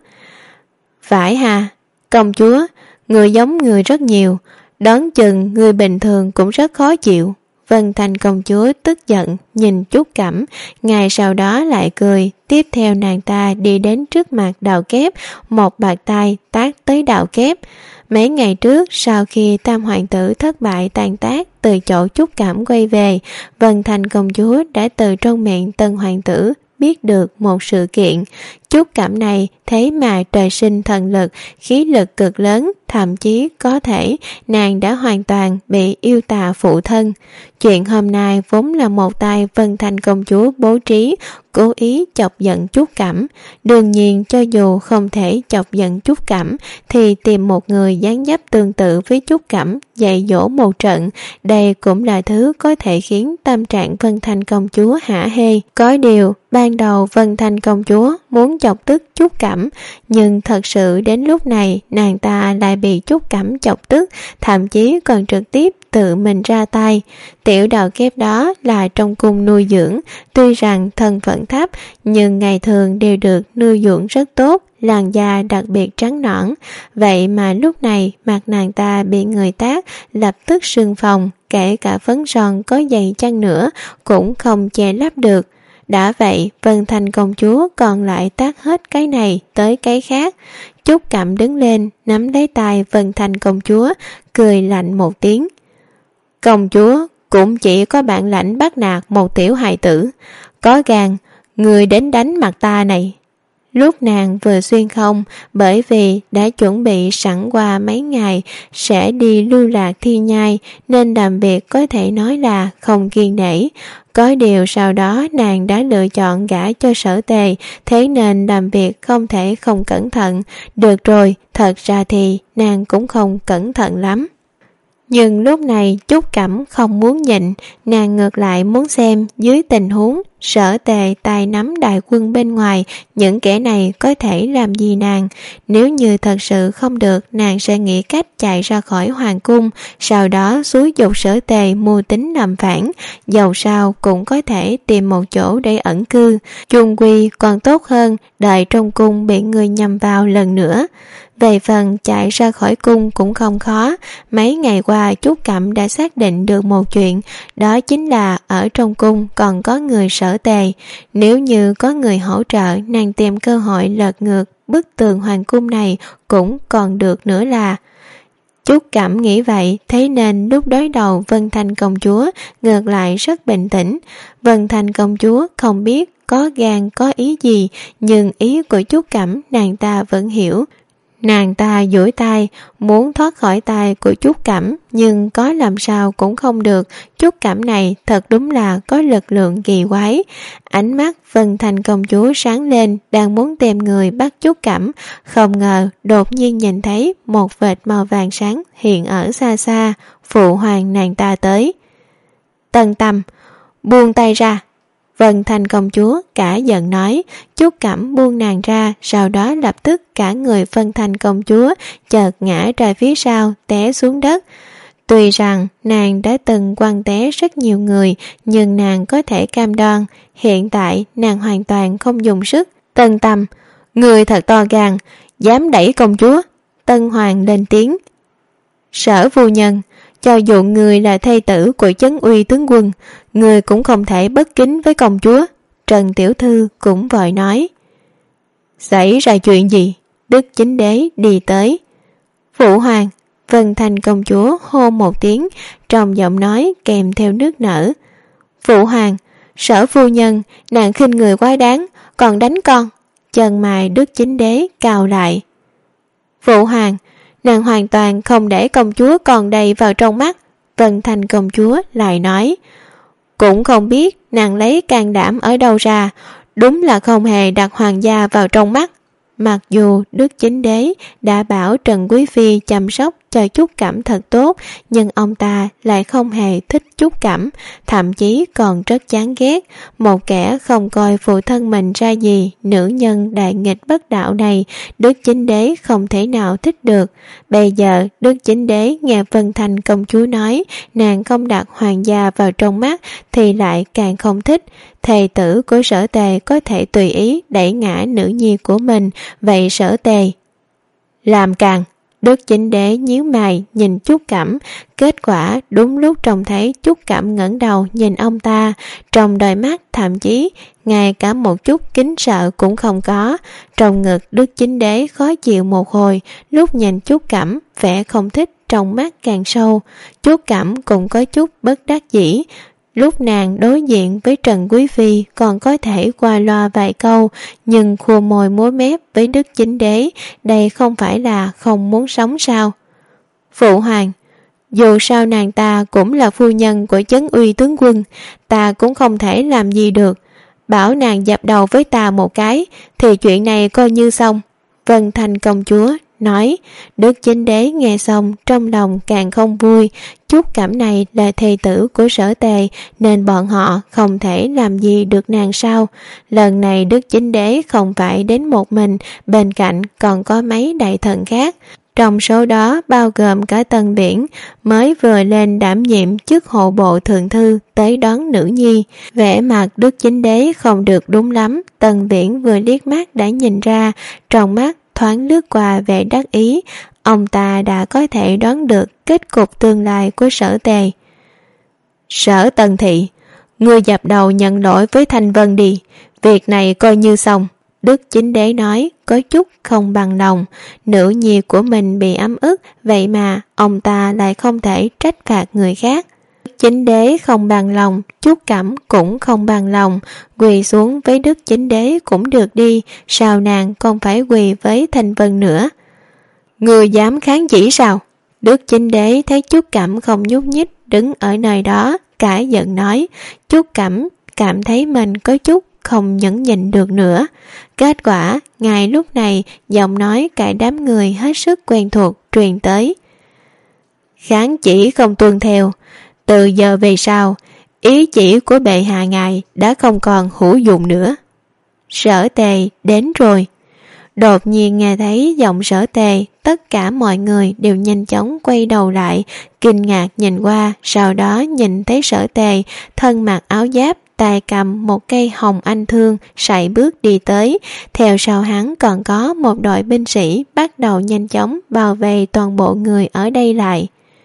Phải ha, công chúa, người giống người rất nhiều, đoán chừng người bình thường cũng rất khó chịu. Vân Thanh công chúa tức giận nhìn Trúc Cẩm, ngày sau đó lại cười. Tiếp theo nàng ta đi đến trước mặt Đào kép, một bạt tay tát tới Đào kép. Mấy ngày trước, sau khi tam hoàng tử thất bại tàn tác từ chỗ Trúc Cẩm quay về, Vân Thanh công chúa đã từ trong miệng tân hoàng tử biết được một sự kiện. Trúc Cẩm này thế mà trời sinh thần lực, khí lực cực lớn, thậm chí có thể nàng đã hoàn toàn bị yêu tà phụ thân. Chuyện hôm nay vốn là một tay Vân Thanh công chúa bố trí, cố ý chọc giận Trúc Cẩm. Đương nhiên cho dù không thể chọc giận Trúc Cẩm thì tìm một người dáng dấp tương tự với Trúc Cẩm dạy dỗ một trận, đây cũng là thứ có thể khiến tâm trạng Vân Thanh công chúa hả hê. Có điều ban đầu Vân Thanh công chúa muốn chọc tức Trúc Cẩm, nhưng thật sự đến lúc này nàng ta lại bị Trúc Cẩm chọc tức, thậm chí còn trực tiếp tự mình ra tay. Tiểu Đào kép đó là trong cung nuôi dưỡng, tuy rằng thân phận thấp nhưng ngày thường đều được nuôi dưỡng rất tốt, làn da đặc biệt trắng nõn. Vậy mà lúc này mặt nàng ta bị người tát lập tức sưng phồng, kể cả phấn son có dày chăng nữa cũng không che lấp được. Đã vậy Vân Thanh công chúa còn lại tát hết cái này tới cái khác. Trúc Cẩm đứng lên nắm lấy tay Vân Thanh công chúa, cười lạnh một tiếng. Công chúa cũng chỉ có bản lãnh bắt nạt một tiểu hài tử, có gan người đến đánh mặt ta này. Lúc nàng vừa xuyên không, bởi vì đã chuẩn bị sẵn qua mấy ngày sẽ đi lưu lạc Thi Nhai nên làm việc có thể nói là không kiêng nể. Có điều sau đó nàng đã lựa chọn gả cho Sở Tề, thế nên làm việc không thể không cẩn thận. Được rồi, thật ra thì nàng cũng không cẩn thận lắm. Nhưng lúc này Trúc Cẩm không muốn nhịn, nàng ngược lại muốn xem dưới tình huống Sở Tề tay nắm đại quân bên ngoài, những kẻ này có thể làm gì nàng. Nếu như thật sự không được, nàng sẽ nghĩ cách chạy ra khỏi hoàng cung, sau đó xúi giục Sở Tề mưu tính làm phản, dầu sao cũng có thể tìm một chỗ để ẩn cư. Chung quy còn tốt hơn đợi trong cung bị người nhầm vào lần nữa. Về phần chạy ra khỏi cung cũng không khó. Mấy ngày qua Trúc Cẩm đã xác định được một chuyện, đó chính là ở trong cung còn có người Sở Tề. Nếu như có người hỗ trợ, nàng tìm cơ hội lật ngược bức tường hoàng cung này cũng còn được nữa là. Trúc Cẩm nghĩ vậy, thế nên lúc đối đầu Vân Thanh công chúa ngược lại rất bình tĩnh. Vân Thanh công chúa không biết có gan có ý gì, nhưng ý của Trúc Cẩm nàng ta vẫn hiểu. Nàng ta duỗi tay muốn thoát khỏi tay của Trúc Cẩm, nhưng có làm sao cũng không được. Trúc Cẩm này thật đúng là có lực lượng kỳ quái. Ánh mắt Vân Thanh công chúa sáng lên, đang muốn tìm người bắt Trúc Cẩm, không ngờ đột nhiên nhìn thấy một vệt màu vàng sáng hiện ở xa xa. Phụ hoàng nàng ta tới. Tân Tâm, buông tay ra. Vân Thành công chúa cả giận nói. Trúc Cẩm buông nàng ra, sau đó lập tức cả người Vân Thành công chúa chợt ngã ra phía sau, té xuống đất. Tuy rằng nàng đã từng quăng té rất nhiều người, nhưng nàng có thể cam đoan hiện tại nàng hoàn toàn không dùng sức. Tân Tâm, người thật to gan, dám đẩy công chúa. Tân Hoàng lên tiếng. Sở phu nhân, cho dù người là thê tử của Chấn Uy tướng quân, người cũng không thể bất kính với công chúa. Trần tiểu thư cũng vội nói. Xảy ra chuyện gì? Đức Chính Đế đi tới. Phụ hoàng, Vân Thành công chúa hô một tiếng, trong giọng nói kèm theo nước nở. Phụ hoàng, Sở phu nhân, nàng khinh người quá đáng, còn đánh con. Chân mày Đức Chính Đế cào lại. Phụ hoàng, nàng hoàn toàn không để công chúa còn đầy vào trong mắt. Vân Thành công chúa lại nói. Cũng không biết nàng lấy can đảm ở đâu ra, đúng là không hề đặt hoàng gia vào trong mắt. Mặc dù Đức Chính Đế đã bảo Trần Quý Phi chăm sóc cho Trúc Cẩm thật tốt, nhưng ông ta lại không hề thích Trúc Cẩm, thậm chí còn rất chán ghét. Một kẻ không coi phụ thân mình ra gì, nữ nhân đại nghịch bất đạo này, Đức Chính Đế không thể nào thích được. Bây giờ Đức Chính Đế nghe Vân Thành công chúa nói nàng không đặt hoàng gia vào trong mắt thì lại càng không thích. Thầy tử của Sở Tề có thể tùy ý đẩy ngã nữ nhi của mình, vậy Sở Tề làm càng. Đức Chính Đế nhíu mày nhìn Trúc Cẩm, kết quả đúng lúc trông thấy Trúc Cẩm ngẩng đầu nhìn ông ta, trong đôi mắt thậm chí ngay cả một chút kính sợ cũng không có. Trong ngực Đức Chính Đế khó chịu một hồi, lúc nhìn Trúc Cẩm vẻ không thích trong mắt càng sâu. Trúc Cẩm cũng có chút bất đắc dĩ. Lúc nàng đối diện với Trần Quý Phi còn có thể qua loa vài câu, nhưng khua môi múa mép với Đức Chính Đế, đây không phải là không muốn sống sao? Phụ hoàng, dù sao nàng ta cũng là phu nhân của Chấn Uy tướng quân, ta cũng không thể làm gì được. Bảo nàng dập đầu với ta một cái, thì chuyện này coi như xong. Vân Thành công chúa nói. Đức Chính Đế nghe xong trong lòng càng không vui. Trúc Cẩm này là thê tử của Sở Tề, nên bọn họ không thể làm gì được nàng sao? Lần này Đức Chính Đế không phải đến một mình, bên cạnh còn có mấy đại thần khác, trong số đó bao gồm cả Tân Viễn, mới vừa lên đảm nhiệm chức hộ bộ thượng thư tới đón nữ nhi. Vẻ mặt Đức Chính Đế không được đúng lắm. Tân Viễn vừa liếc mắt đã nhìn ra, trong mắt thoáng lướt qua vẻ đắc ý. Ông ta đã có thể đoán được kết cục tương lai của Sở Tề. Sở Tần Thị, ngươi dập đầu nhận lỗi với Thanh Vân đi, việc này coi như xong. Đức Chính Đế nói có chút không bằng lòng. Nữ nhi của mình bị ấm ức, vậy mà ông ta lại không thể trách phạt người khác. Đức Chính Đế không bằng lòng, Trúc Cẩm cũng không bằng lòng. Quỳ xuống với Đức Chính Đế cũng được đi, sao nàng không phải quỳ với Thanh Vân nữa? Người dám kháng chỉ sao? Đức Chính Đế thấy Trúc Cẩm không nhúc nhích đứng ở nơi đó, cả giận nói. Trúc Cẩm cảm thấy mình có chút không nhẫn nhịn được nữa. Kết quả ngay lúc này giọng nói cả đám người hết sức quen thuộc truyền tới. Kháng chỉ không tuân theo, từ giờ về sau ý chỉ của bệ hạ ngài đã không còn hữu dụng nữa. Sở Tề đến rồi. Đột nhiên nghe thấy giọng Sở Tề, tất cả mọi người đều nhanh chóng quay đầu lại, kinh ngạc nhìn qua, sau đó nhìn thấy Sở Tề thân mặc áo giáp, tay cầm một cây hồng anh thương, sải bước đi tới. Theo sau hắn còn có một đội binh sĩ bắt đầu nhanh chóng bảo vệ toàn bộ người ở đây lại.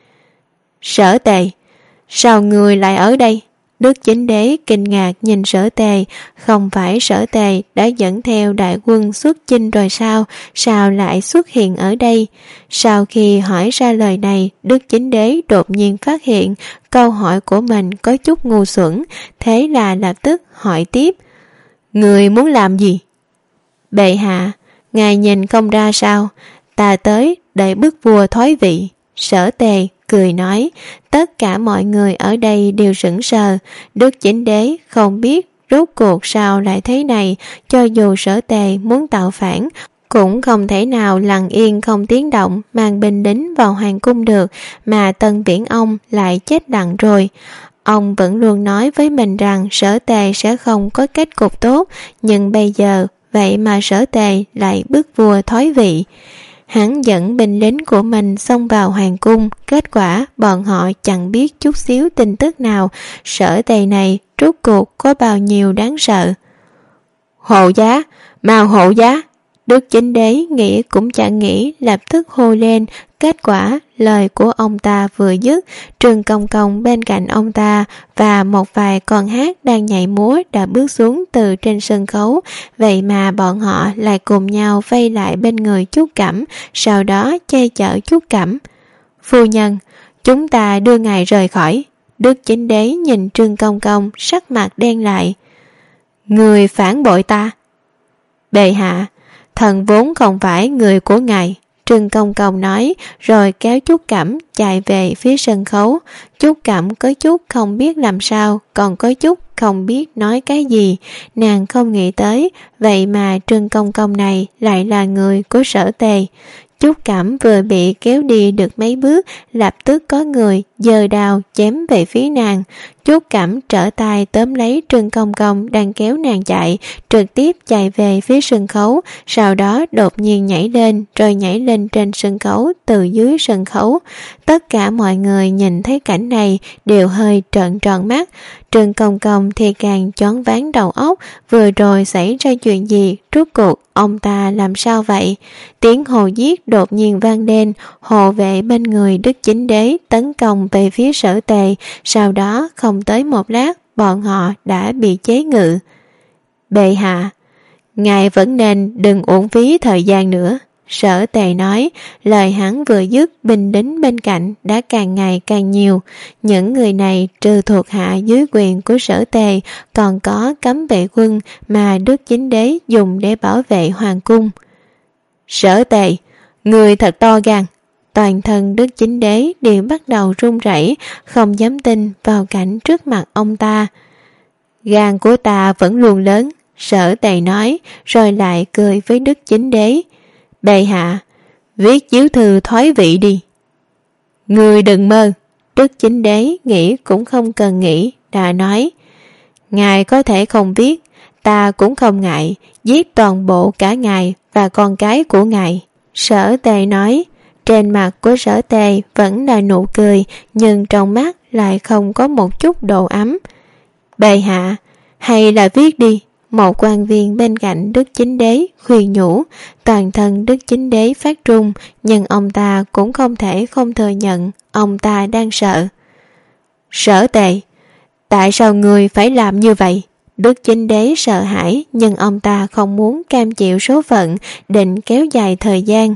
Sở Tề, sao người lại ở đây? Đức Chính Đế kinh ngạc nhìn Sở Tề, không phải Sở Tề đã dẫn theo đại quân xuất chinh rồi sao? Sao lại xuất hiện ở đây? Sau khi hỏi ra lời này, Đức Chính Đế đột nhiên phát hiện câu hỏi của mình có chút ngu xuẩn, thế là lập tức hỏi tiếp. Người muốn làm gì? Bệ hạ, ngài nhìn không ra sao? Ta tới để bức vua thoái vị. Sở Tề cười nói. Tất cả mọi người ở đây đều sững sờ. Đức Chính Đế không biết rốt cuộc sao lại thế này, cho dù Sở Tề muốn tạo phản cũng không thể nào lặng yên không tiếng động mang binh lính vào hoàng cung được, mà Tân Viễn ông lại chết lặng rồi. Ông vẫn luôn nói với mình rằng Sở Tề sẽ không có kết cục tốt, nhưng bây giờ vậy mà Sở Tề lại bức vua thoái vị. Hắn dẫn binh lính của mình xông vào hoàng cung, kết quả bọn họ chẳng biết chút xíu tin tức nào Sở Tề này rốt cuộc có bao nhiêu đáng sợ. Hộ giá, mau hộ giá! Đức Chính Đế nghĩ cũng chẳng nghĩ, lập tức hô lên. Kết quả lời của ông ta vừa dứt, Trương Công Công bên cạnh ông ta và một vài con hát đang nhảy múa đã bước xuống từ trên sân khấu. Vậy mà bọn họ lại cùng nhau vây lại bên người Trúc Cẩm, sau đó che chở Trúc Cẩm. Phu nhân, chúng ta đưa ngài rời khỏi. Đức Chính Đế nhìn Trương Công Công, sắc mặt đen lại. Người phản bội ta. Bệ hạ, thần vốn không phải người của ngài, Trương Công Công nói, rồi kéo Trúc Cẩm chạy về phía sân khấu. Trúc Cẩm có chút không biết làm sao, còn có chút không biết nói cái gì. Nàng không nghĩ tới, vậy mà Trương Công Công này lại là người của Sở Tề. Trúc Cẩm vừa bị kéo đi được mấy bước, lập tức có người giơ đao chém về phía nàng. Trúc Cẩm trở tay tóm lấy Trương Công Công đang kéo nàng chạy, trực tiếp chạy về phía sân khấu, sau đó đột nhiên nhảy lên, rồi nhảy lên trên sân khấu từ dưới sân khấu. Tất cả mọi người nhìn thấy cảnh này đều hơi trợn tròn mắt. Trương Công Công thì càng choáng váng đầu óc, vừa rồi xảy ra chuyện gì, rốt cuộc ông ta làm sao vậy? Tiếng hò giết đột nhiên vang lên, hộ vệ bên người Đức Chính Đế tấn công về phía Sở Tề, sau đó không tới một lát, bọn họ đã bị chế ngự. Bệ hạ, ngài vẫn nên đừng uổng phí thời gian nữa. Sở Tề nói, lời hắn vừa dứt, binh lính bên cạnh đã càng ngày càng nhiều. Những người này trừ thuộc hạ dưới quyền của Sở Tề, còn có cấm vệ quân mà Đức Chính Đế dùng để bảo vệ hoàng cung. Sở Tề, người thật to gan. Toàn thân Đức Chính Đế đều bắt đầu run rẩy, không dám tin vào cảnh trước mặt ông ta. Gan của ta vẫn luôn lớn, Sở Tề nói, rồi lại cười với Đức Chính Đế. Bệ hạ, viết chiếu thư thoái vị đi. Người đừng mơ. Đức Chính Đế nghĩ cũng không cần nghĩ, đã nói. Ngài có thể không viết, ta cũng không ngại, giết toàn bộ cả ngài và con cái của ngài. Sở Tề nói. Trên mặt của Sở Tề vẫn là nụ cười, nhưng trong mắt lại không có một chút độ ấm. Bệ hạ, hay là viết đi. Một quan viên bên cạnh Đức Chính Đế khuyên nhủ. Toàn thân Đức Chính Đế phát run, nhưng ông ta cũng không thể không thừa nhận ông ta đang sợ. Sở Tề, tại sao người phải làm như vậy? Đức Chính Đế sợ hãi, nhưng ông ta không muốn cam chịu số phận, định kéo dài thời gian.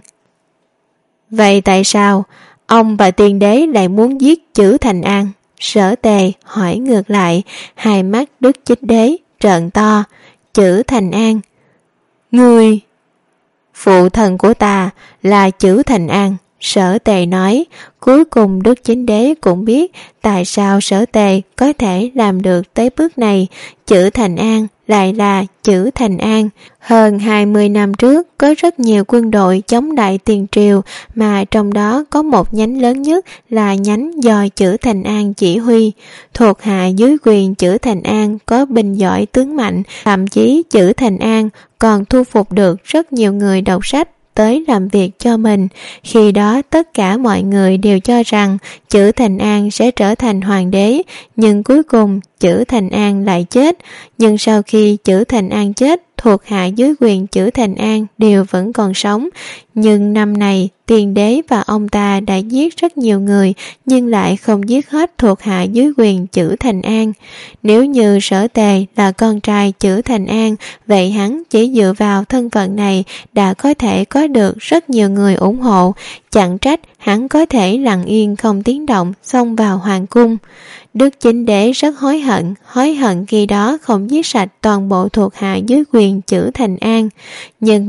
Vậy tại sao ông và tiên đế lại muốn giết Chử Thành An? Sở Tề hỏi ngược lại, hai mắt Đức Chính Đế trợn to. Chử Thành An? Ngươi? Phụ thần của ta là Chử Thành An. Sở Tề nói. Cuối cùng Đức Chính Đế cũng biết tại sao Sở Tề có thể làm được tới bước này. Chử Thành An lại là Chử Thành An. Hơn 20 năm trước có rất nhiều quân đội chống lại tiền triều, mà trong đó có một nhánh lớn nhất là nhánh do Chử Thành An chỉ huy. Thuộc hạ dưới quyền Chử Thành An có binh giỏi tướng mạnh, thậm chí Chử Thành An còn thu phục được rất nhiều người đọc sách tới làm việc cho mình. Khi đó tất cả mọi người đều cho rằng Chử Thành An sẽ trở thành hoàng đế, nhưng cuối cùng Chử Thành An lại chết. Nhưng sau khi Chử Thành An chết, thuộc hạ dưới quyền Chử Thành An đều vẫn còn sống. Nhưng năm này tiền đế và ông ta đã giết rất nhiều người, nhưng lại không giết hết thuộc hạ dưới quyền Chử Thành An. Nếu như Sở Tề là con trai Chử Thành An, vậy hắn chỉ dựa vào thân phận này đã có thể có được rất nhiều người ủng hộ. Chẳng trách hắn có thể lặng yên không tiếng động xông vào hoàng cung. Đức Chính Đế rất hối hận khi đó không giết sạch toàn bộ thuộc hạ dưới quyền Chử Thành An. Nhưng mà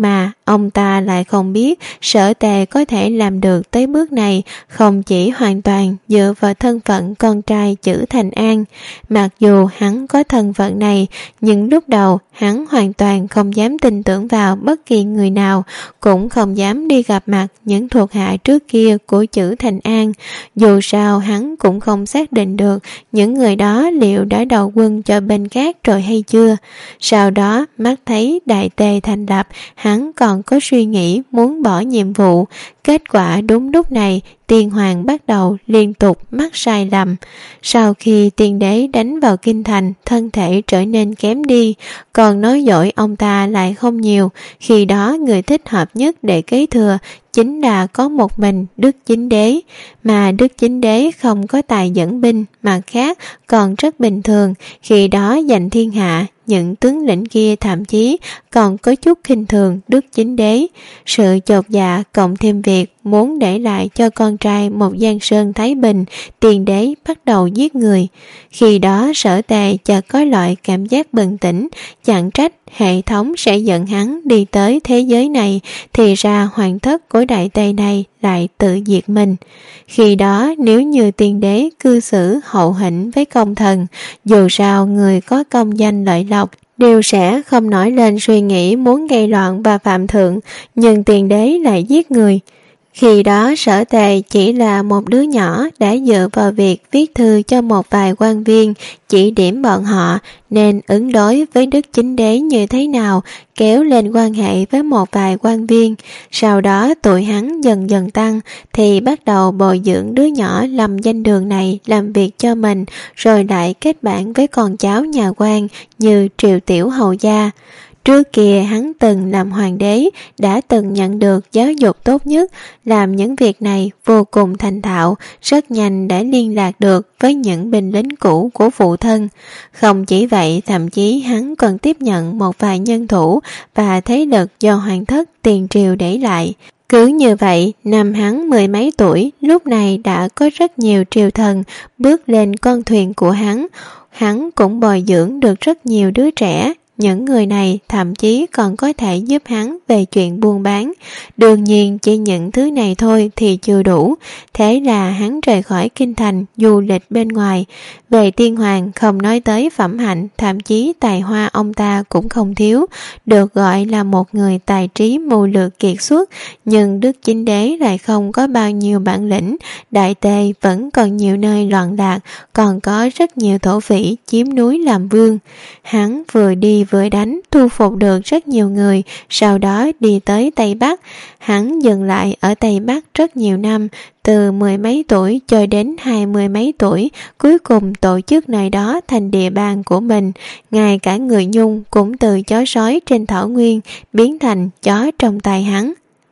ông ta lại không biết Sở Tề có thể làm được tới bước này không chỉ hoàn toàn dựa vào thân phận con trai chữ Thành An. Mặc dù hắn có thân phận này, nhưng lúc đầu hắn hoàn toàn không dám tin tưởng vào bất kỳ người nào, cũng không dám đi gặp mặt những thuộc hạ trước kia của chữ Thành An. Dù sao hắn cũng không xác định được những người đó liệu đã đầu quân cho bên khác rồi hay chưa. Sau đó mắt thấy Đại Tề thành lập, hắn còn có suy nghĩ muốn bỏ nhiệm vụ. Kết quả đúng lúc này Tiên Hoàng bắt đầu liên tục mắc sai lầm. Sau khi Tiên Đế đánh vào kinh thành, thân thể trở nên kém đi, còn nói dỗi ông ta lại không nhiều. Khi đó người thích hợp nhất để kế thừa chính là có một mình Đức Chính Đế, mà Đức Chính Đế không có tài dẫn binh, mặt khác còn rất bình thường. Khi đó giành thiên hạ, những tướng lĩnh kia thậm chí còn có chút khinh thường Đức Chính Đế. Sự chột dạ cộng thêm việc muốn để lại cho con trai một giang sơn thái bình, Tiên Đế bắt đầu giết người. Khi đó Sở Tề chợt có loại cảm giác bừng tỉnh, chẳng trách hệ thống sẽ dẫn hắn đi tới thế giới này, thì ra hoàng thất của Đại Tề này lại tự diệt mình. Khi đó nếu như Tiên Đế cư xử hậu hĩnh với công thần, dù sao người có công danh lợi lộc đều sẽ không nổi lên suy nghĩ muốn gây loạn và phạm thượng, nhưng Tiên Đế lại giết người. Khi đó Sở Tề chỉ là một đứa nhỏ đã dựa vào việc viết thư cho một vài quan viên chỉ điểm bọn họ nên ứng đối với Đức Chính Đế như thế nào, kéo lên quan hệ với một vài quan viên. Sau đó tuổi hắn dần dần tăng thì bắt đầu bồi dưỡng đứa nhỏ lầm danh đường này làm việc cho mình, rồi lại kết bạn với con cháu nhà quan như Triệu Tiểu hầu gia. Trước kia hắn từng làm hoàng đế, đã từng nhận được giáo dục tốt nhất, làm những việc này vô cùng thành thạo, rất nhanh đã liên lạc được với những binh lính cũ của phụ thân. Không chỉ vậy, thậm chí hắn còn tiếp nhận một vài nhân thủ và thế lực do hoàng thất tiền triều để lại. Cứ như vậy, năm hắn 10 mấy tuổi, lúc này đã có rất nhiều triều thần bước lên con thuyền của hắn. Hắn cũng bồi dưỡng được rất nhiều đứa trẻ. Những người này thậm chí còn có thể giúp hắn về chuyện buôn bán. Đương nhiên chỉ những thứ này thôi thì chưa đủ. Thế là hắn rời khỏi kinh thành du lịch bên ngoài. Về Tiên Hoàng không nói tới phẩm hạnh, thậm chí tài hoa ông ta cũng không thiếu, được gọi là một người tài trí mưu lược kiệt xuất. Nhưng Đức Chính Đế lại không có bao nhiêu bản lĩnh. Đại Tề vẫn còn nhiều nơi loạn lạc, còn có rất nhiều thổ phỉ chiếm núi làm vương. Hắn vừa đi vừa đánh, thu phục được rất nhiều người, sau đó đi tới Tây Bắc. Hắn dừng lại ở Tây Bắc rất nhiều năm, từ 10 mấy tuổi cho đến 20 mấy tuổi, cuối cùng tổ chức nơi đó thành địa bàn của mình. Ngay cả người Nhung cũng từ chó sói trên thảo nguyên biến thành chó trong tay hắn.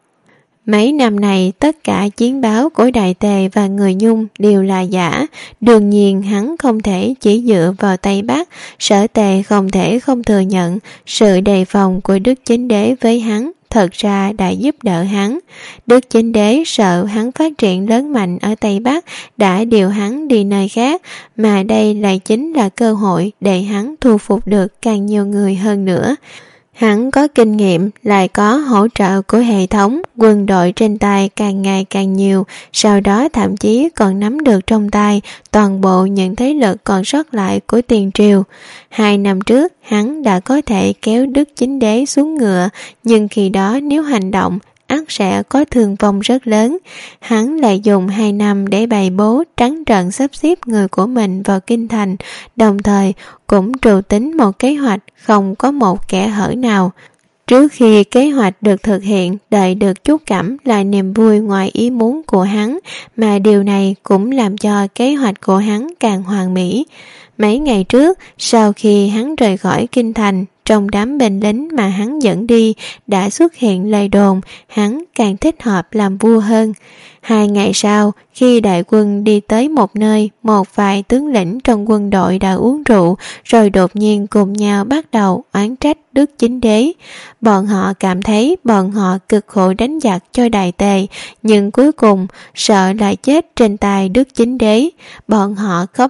Mấy năm này tất cả chiến báo của Đại Tề và người Nhung đều là giả. Đương nhiên hắn không thể chỉ dựa vào Tây Bắc. Sở Tề không thể không thừa nhận sự đề phòng của Đức Chính Đế với hắn thật ra đã giúp đỡ hắn. Đức Chính Đế sợ hắn phát triển lớn mạnh ở Tây Bắc đã điều hắn đi nơi khác, mà đây lại chính là cơ hội để hắn thu phục được càng nhiều người hơn nữa. Hắn có kinh nghiệm, lại có hỗ trợ của hệ thống, quân đội trên tay càng ngày càng nhiều, sau đó thậm chí còn nắm được trong tay toàn bộ những thế lực còn sót lại của tiền triều. 2 năm trước, hắn đã có thể kéo Đức Chính Đế xuống ngựa, nhưng khi đó nếu hành động, ắt sẽ có thương vong rất lớn. Hắn lại dùng 2 năm để bày bố trắng trợn sắp xếp người của mình vào kinh thành, đồng thời cũng trù tính một kế hoạch không có một kẽ hở nào. Trước khi kế hoạch được thực hiện, đợi được chút cảm là niềm vui ngoài ý muốn của hắn, mà điều này cũng làm cho kế hoạch của hắn càng hoàn mỹ. Mấy ngày trước, sau khi hắn rời khỏi kinh thành, trong đám binh lính mà hắn dẫn đi đã xuất hiện lời đồn hắn càng thích hợp làm vua hơn. 2 ngày sau, khi đại quân đi tới một nơi, một vài tướng lĩnh trong quân đội đã uống rượu, rồi đột nhiên cùng nhau bắt đầu oán trách Đức Chính Đế. Bọn họ cảm thấy bọn họ cực khổ đánh giặc cho Đại Tề, nhưng cuối cùng sợ lại chết trên tay Đức Chính Đế. Bọn họ khóc lóc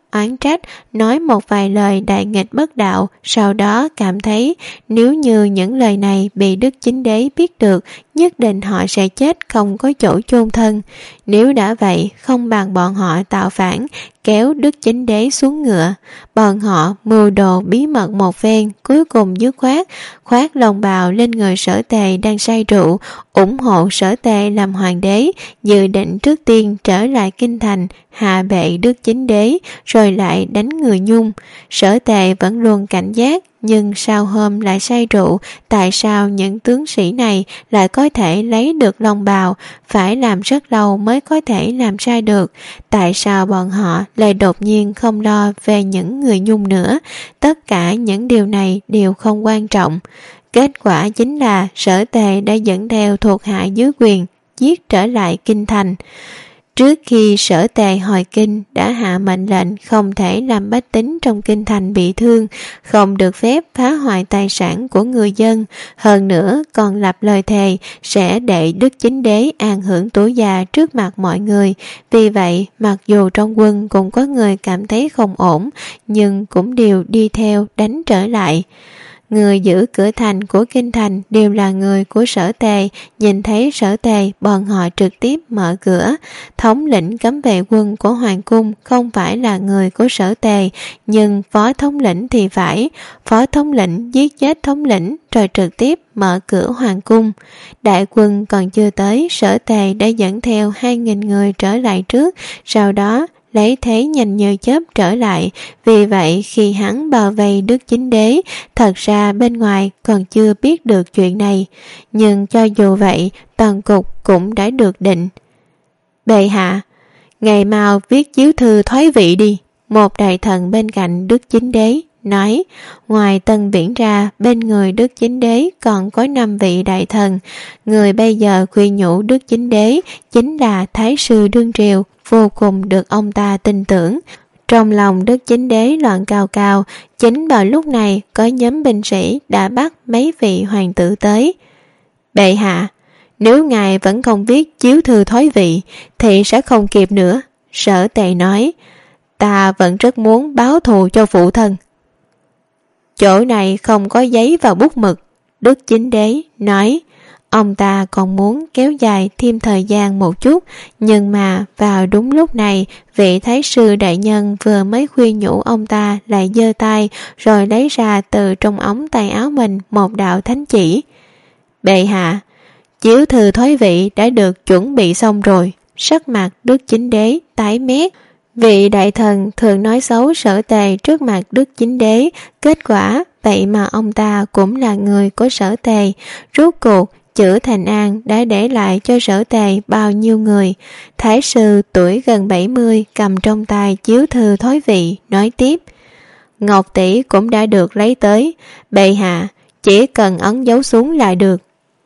oán trách, nói một vài lời đại nghịch bất đạo, sau đó cảm thấy nếu như những lời này bị Đức Chính Đế biết được, nhất định họ sẽ chết không có chỗ chôn thân. Nếu đã vậy, không bằng bọn họ tạo phản, kéo Đức Chính Đế xuống ngựa. Bọn họ mưu đồ bí mật một phen, cuối cùng dứt khoác lồng bào lên người Sở Tề đang say rượu, ủng hộ Sở Tề làm hoàng đế, dự định trước tiên trở lại kinh thành, hạ bệ Đức Chính Đế, rồi lại đánh người Nhung. Sở Tề vẫn luôn cảnh giác, nhưng sao hôm lại say rượu, tại sao những tướng sĩ này lại có thể lấy được long bào, phải làm rất lâu mới có thể làm sai được, tại sao bọn họ lại đột nhiên không lo về những người Nhung nữa. Tất cả những điều này đều không quan trọng. Kết quả chính là Sở Tề đã dẫn theo thuộc hạ dưới quyền giết trở lại kinh thành. Trước khi Sở Tề hồi kinh đã hạ mệnh lệnh không thể làm bách tính trong kinh thành bị thương, không được phép phá hoại tài sản của người dân, hơn nữa còn lập lời thề sẽ để Đức Chính Đế an hưởng tuổi già trước mặt mọi người. Vì vậy, mặc dù trong quân cũng có người cảm thấy không ổn, nhưng cũng đều đi theo đánh trở lại. Người giữ cửa thành của kinh thành đều là người của Sở Tề, nhìn thấy Sở Tề bọn họ trực tiếp mở cửa. Thống lĩnh cấm vệ quân của hoàng cung không phải là người của Sở Tề, nhưng phó thống lĩnh thì phải. Phó thống lĩnh giết chết thống lĩnh rồi trực tiếp mở cửa hoàng cung. Đại quân còn chưa tới, Sở Tề đã dẫn theo 2.000 người trở lại trước, sau đó lấy thế nhanh như chớp trở lại. Vì vậy khi hắn bao vây Đức Chính Đế, thật ra bên ngoài còn chưa biết được chuyện này, nhưng cho dù vậy toàn cục cũng đã được định. Bệ hạ, ngày mau viết chiếu thư thoái vị đi. Một đại thần bên cạnh Đức Chính Đế nói. Ngoài Tân Viễn ra, bên người Đức Chính Đế còn có 5 vị đại thần. Người bây giờ khuyên nhủ Đức Chính Đế chính là Thái sư đương triều, vô cùng được ông ta tin tưởng. Trong lòng Đức Chính Đế loạn cao cao. Chính vào lúc này có nhóm binh sĩ đã bắt mấy vị hoàng tử tới. Bệ hạ, nếu ngài vẫn không viết chiếu thư thoái vị thì sẽ không kịp nữa. Sở Tề nói, ta vẫn rất muốn báo thù cho phụ thân. Chỗ này không có giấy và bút mực. Đức Chính Đế nói, ông ta còn muốn kéo dài thêm thời gian một chút, nhưng mà vào đúng lúc này, vị thái sư đại nhân vừa mới khuyên nhủ ông ta lại giơ tay rồi lấy ra từ trong ống tay áo mình một đạo thánh chỉ. Bệ hạ, chiếu thư thoái vị đã được chuẩn bị xong rồi. Sắc mặt Đức Chính Đế tái mét. Vị đại thần thường nói xấu Sở Tề trước mặt Đức Chính Đế, kết quả vậy mà ông ta cũng là người của Sở Tề. Rốt cuộc chữ Thành An đã để lại cho Sở Tề bao nhiêu người. Thái sư tuổi gần 70 cầm trong tay chiếu thư thoái vị, nói tiếp, Ngọc tỷ cũng đã được lấy tới, bệ hạ chỉ cần ấn dấu xuống lại được.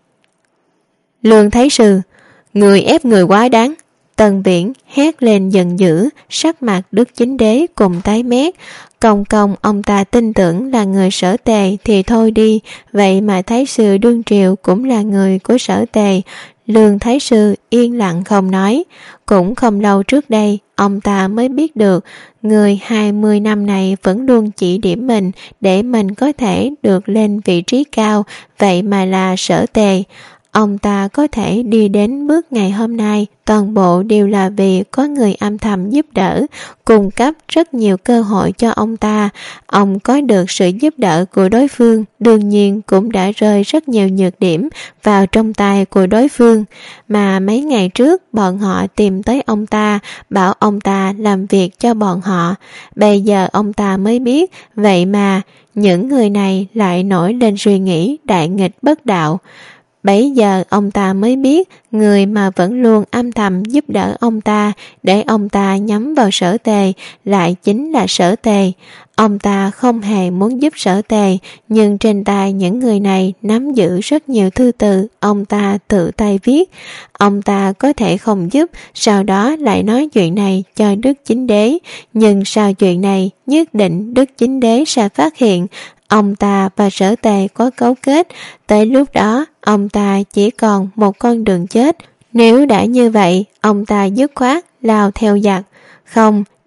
Lương Thái sư, người ép người quá đáng. Tần Viễn hét lên giận dữ, sắc mặt Đức Chính Đế cùng tái mét. Công ông ta tin tưởng là người Sở Tề thì thôi đi, vậy mà Thái sư đương triều cũng là người của Sở Tề. Lương Thái sư yên lặng không nói. Cũng không lâu trước đây, ông ta mới biết được người 20 năm này vẫn luôn chỉ điểm mình để mình có thể được lên vị trí cao, vậy mà là Sở Tề. Ông ta có thể đi đến bước ngày hôm nay, toàn bộ đều là vì có người âm thầm giúp đỡ, cung cấp rất nhiều cơ hội cho ông ta. Ông có được sự giúp đỡ của đối phương, đương nhiên cũng đã rơi rất nhiều nhược điểm vào trong tay của đối phương. Mà mấy ngày trước, bọn họ tìm tới ông ta, bảo ông ta làm việc cho bọn họ. Bây giờ ông ta mới biết, vậy mà những người này lại nổi lên suy nghĩ đại nghịch bất đạo. Bấy giờ ông ta mới biết người mà vẫn luôn âm thầm giúp đỡ ông ta để ông ta nhắm vào Sở Tề lại chính là Sở Tề. Ông ta không hề muốn giúp Sở Tề, nhưng trên tay những người này nắm giữ rất nhiều thư từ ông ta tự tay viết. Ông ta có thể không giúp, sau đó lại nói chuyện này cho Đức Chính Đế, nhưng sau chuyện này nhất định Đức Chính Đế sẽ phát hiện ông ta và Sở Tề có cấu kết. Tới lúc đó ông ta chỉ còn một con đường chết. Nếu đã như vậy, ông ta dứt khoát lao theo giặc. Không,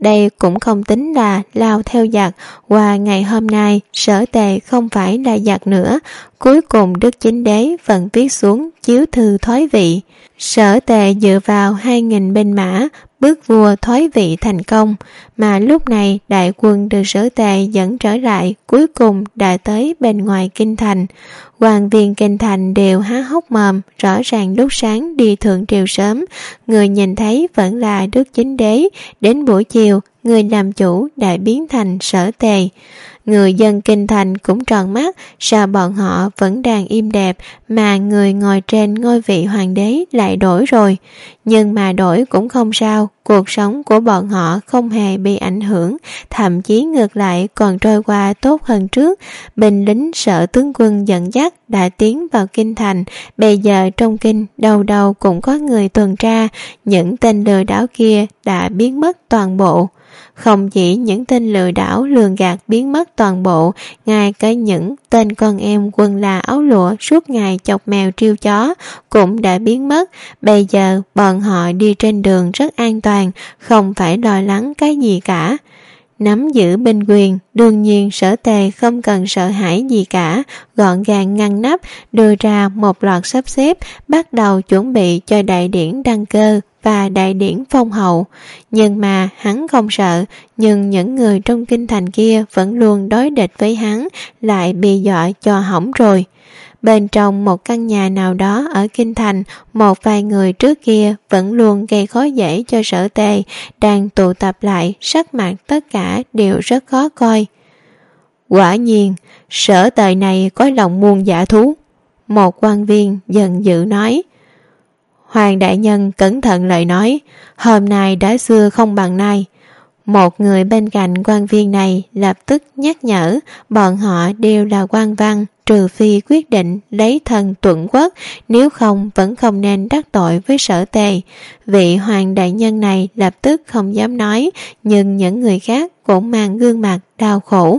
đây cũng không tính là lao theo giặc. Qua ngày hôm nay, Sở Tề không phải là giặc nữa. Cuối cùng Đức Chính Đế vẫn viết xuống chiếu thư thoái vị. Sở Tề dựa vào 2.000 binh mã bức vua thoái vị thành công, mà lúc này đại quân được Sở Tề dẫn trở lại cuối cùng đã tới bên ngoài kinh thành. Quan viên kinh thành đều há hốc mồm, rõ ràng lúc sáng đi thượng triều sớm, người nhìn thấy vẫn là Đức Chính Đế, đến buổi chiều người làm chủ đã biến thành Sở Tề. Người dân kinh thành cũng tròn mắt, sao bọn họ vẫn đang im đẹp mà người ngồi trên ngôi vị hoàng đế lại đổi rồi. Nhưng mà đổi cũng không sao, cuộc sống của bọn họ không hề bị ảnh hưởng, thậm chí ngược lại còn trôi qua tốt hơn trước. Binh lính Sở tướng quân dẫn dắt đã tiến vào kinh thành, bây giờ trong kinh đâu đâu cũng có người tuần tra, những tên lừa đảo kia đã biến mất toàn bộ. Không chỉ những tên lừa đảo lường gạt biến mất toàn bộ, ngay cả những tên con em quần là áo lụa suốt ngày chọc mèo trêu chó cũng đã biến mất. Bây giờ bọn họ đi trên đường rất an toàn, không phải lo lắng cái gì cả. Nắm giữ binh quyền, đương nhiên Sở Tề không cần sợ hãi gì cả, gọn gàng ngăn nắp, đưa ra một loạt sắp xếp, bắt đầu chuẩn bị cho đại điển đăng cơ và đại điển phong hậu. Nhưng mà hắn không sợ, nhưng những người trong kinh thành kia vẫn luôn đối địch với hắn, lại bị dọa cho hỏng rồi. Bên trong một căn nhà nào đó ở kinh thành, một vài người trước kia vẫn luôn gây khó dễ cho Sở Tề đang tụ tập lại, sắc mặt tất cả đều rất khó coi. Quả nhiên, Sở Tề này có lòng muôn dạ thú. Một quan viên giận dữ nói. Hoàng đại nhân cẩn thận lời nói, hôm nay đã xưa không bằng nay. Một người bên cạnh quan viên này lập tức nhắc nhở, bọn họ đều là quan văn, trừ phi quyết định lấy thân tuẫn quốc, nếu không vẫn không nên đắc tội với Sở Tề. Vị hoàng đại nhân này lập tức không dám nói, nhưng những người khác cũng mang gương mặt đau khổ.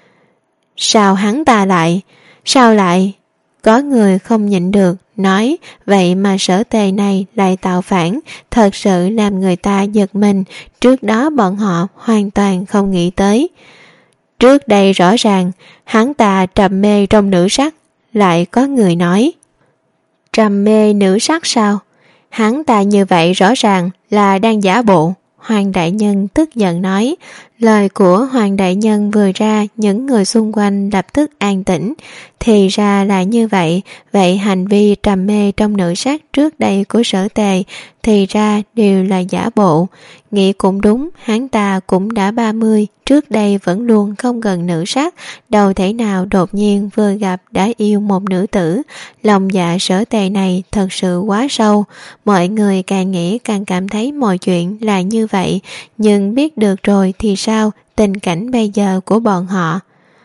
Sao hắn ta lại? Sao lại? Có người không nhịn được, nói vậy mà Sở Tề này lại tạo phản, thật sự làm người ta giật mình, trước đó bọn họ hoàn toàn không nghĩ tới. Trước đây rõ ràng, hắn ta trầm mê trong nữ sắc, lại có người nói. Trầm mê nữ sắc sao? Hắn ta như vậy rõ ràng là đang giả bộ. Hoàng đại nhân tức giận nói. Lời của Hoàng đại nhân vừa ra, những người xung quanh lập tức an tĩnh. Thì ra là như vậy, vậy hành vi trầm mê trong nữ sắc trước đây của Sở Tề thì ra đều là giả bộ. Nghĩ cũng đúng, hắn ta cũng đã 30, trước đây vẫn luôn không gần nữ sắc, đâu thể nào đột nhiên vừa gặp đã yêu một nữ tử. Lòng dạ Sở Tề này thật sự quá sâu, mọi người càng nghĩ càng cảm thấy mọi chuyện là như vậy, nhưng biết được rồi thì sao, tình cảnh bây giờ của bọn họ.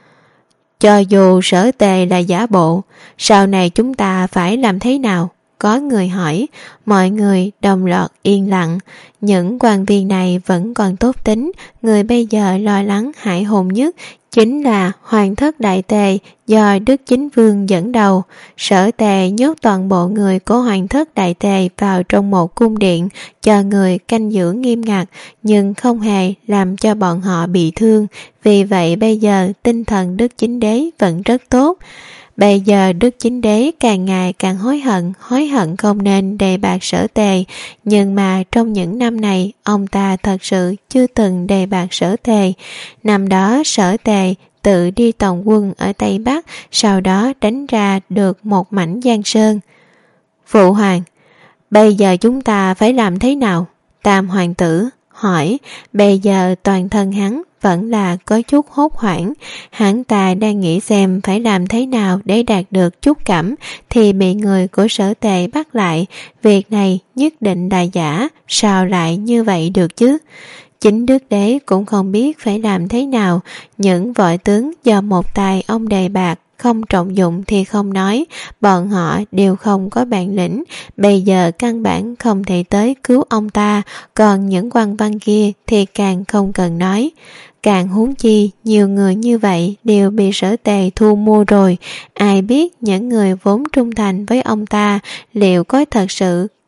Cho dù Sở Tề là giả bộ, sau này chúng ta phải làm thế nào? Có người hỏi, mọi người đồng loạt yên lặng. Những quan viên này vẫn còn tốt tính, người bây giờ lo lắng hãi hùng nhất chính là Hoàng thất Đại Tề do Đức Chính Vương dẫn đầu. Sở Tề nhốt toàn bộ người của Hoàng thất Đại Tề vào trong một cung điện, cho người canh giữ nghiêm ngặt, nhưng không hề làm cho bọn họ bị thương. Vì vậy bây giờ tinh thần Đức Chính Đế vẫn rất tốt. Bây giờ Đức Chính Đế càng ngày càng hối hận không nên đề bạt Sở Tề, nhưng mà trong những năm này ông ta thật sự chưa từng đề bạt Sở Tề. Năm đó Sở Tề tự đi tổng quân ở Tây Bắc, sau đó đánh ra được một mảnh Giang Sơn. Phụ hoàng, bây giờ chúng ta phải làm thế nào? Tam hoàng tử hỏi. Bây giờ toàn thân hắn vẫn là có chút hốt hoảng, hắn ta đang nghĩ xem phải làm thế nào để đạt được chút cảm, thì bị người của Sở Tề bắt lại. Việc này nhất định là giả, sao lại như vậy được chứ? Chính Đức Đế cũng không biết phải làm thế nào, những võ tướng do một tài ông đề bạt không trọng dụng thì không nói, bọn họ đều không có bản lĩnh, bây giờ căn bản không thể tới cứu ông ta, còn những quan văn kia thì càng không cần nói. Càng huống chi, nhiều người như vậy đều bị Sở Tề thu mua rồi, ai biết những người vốn trung thành với ông ta liệu có thật sự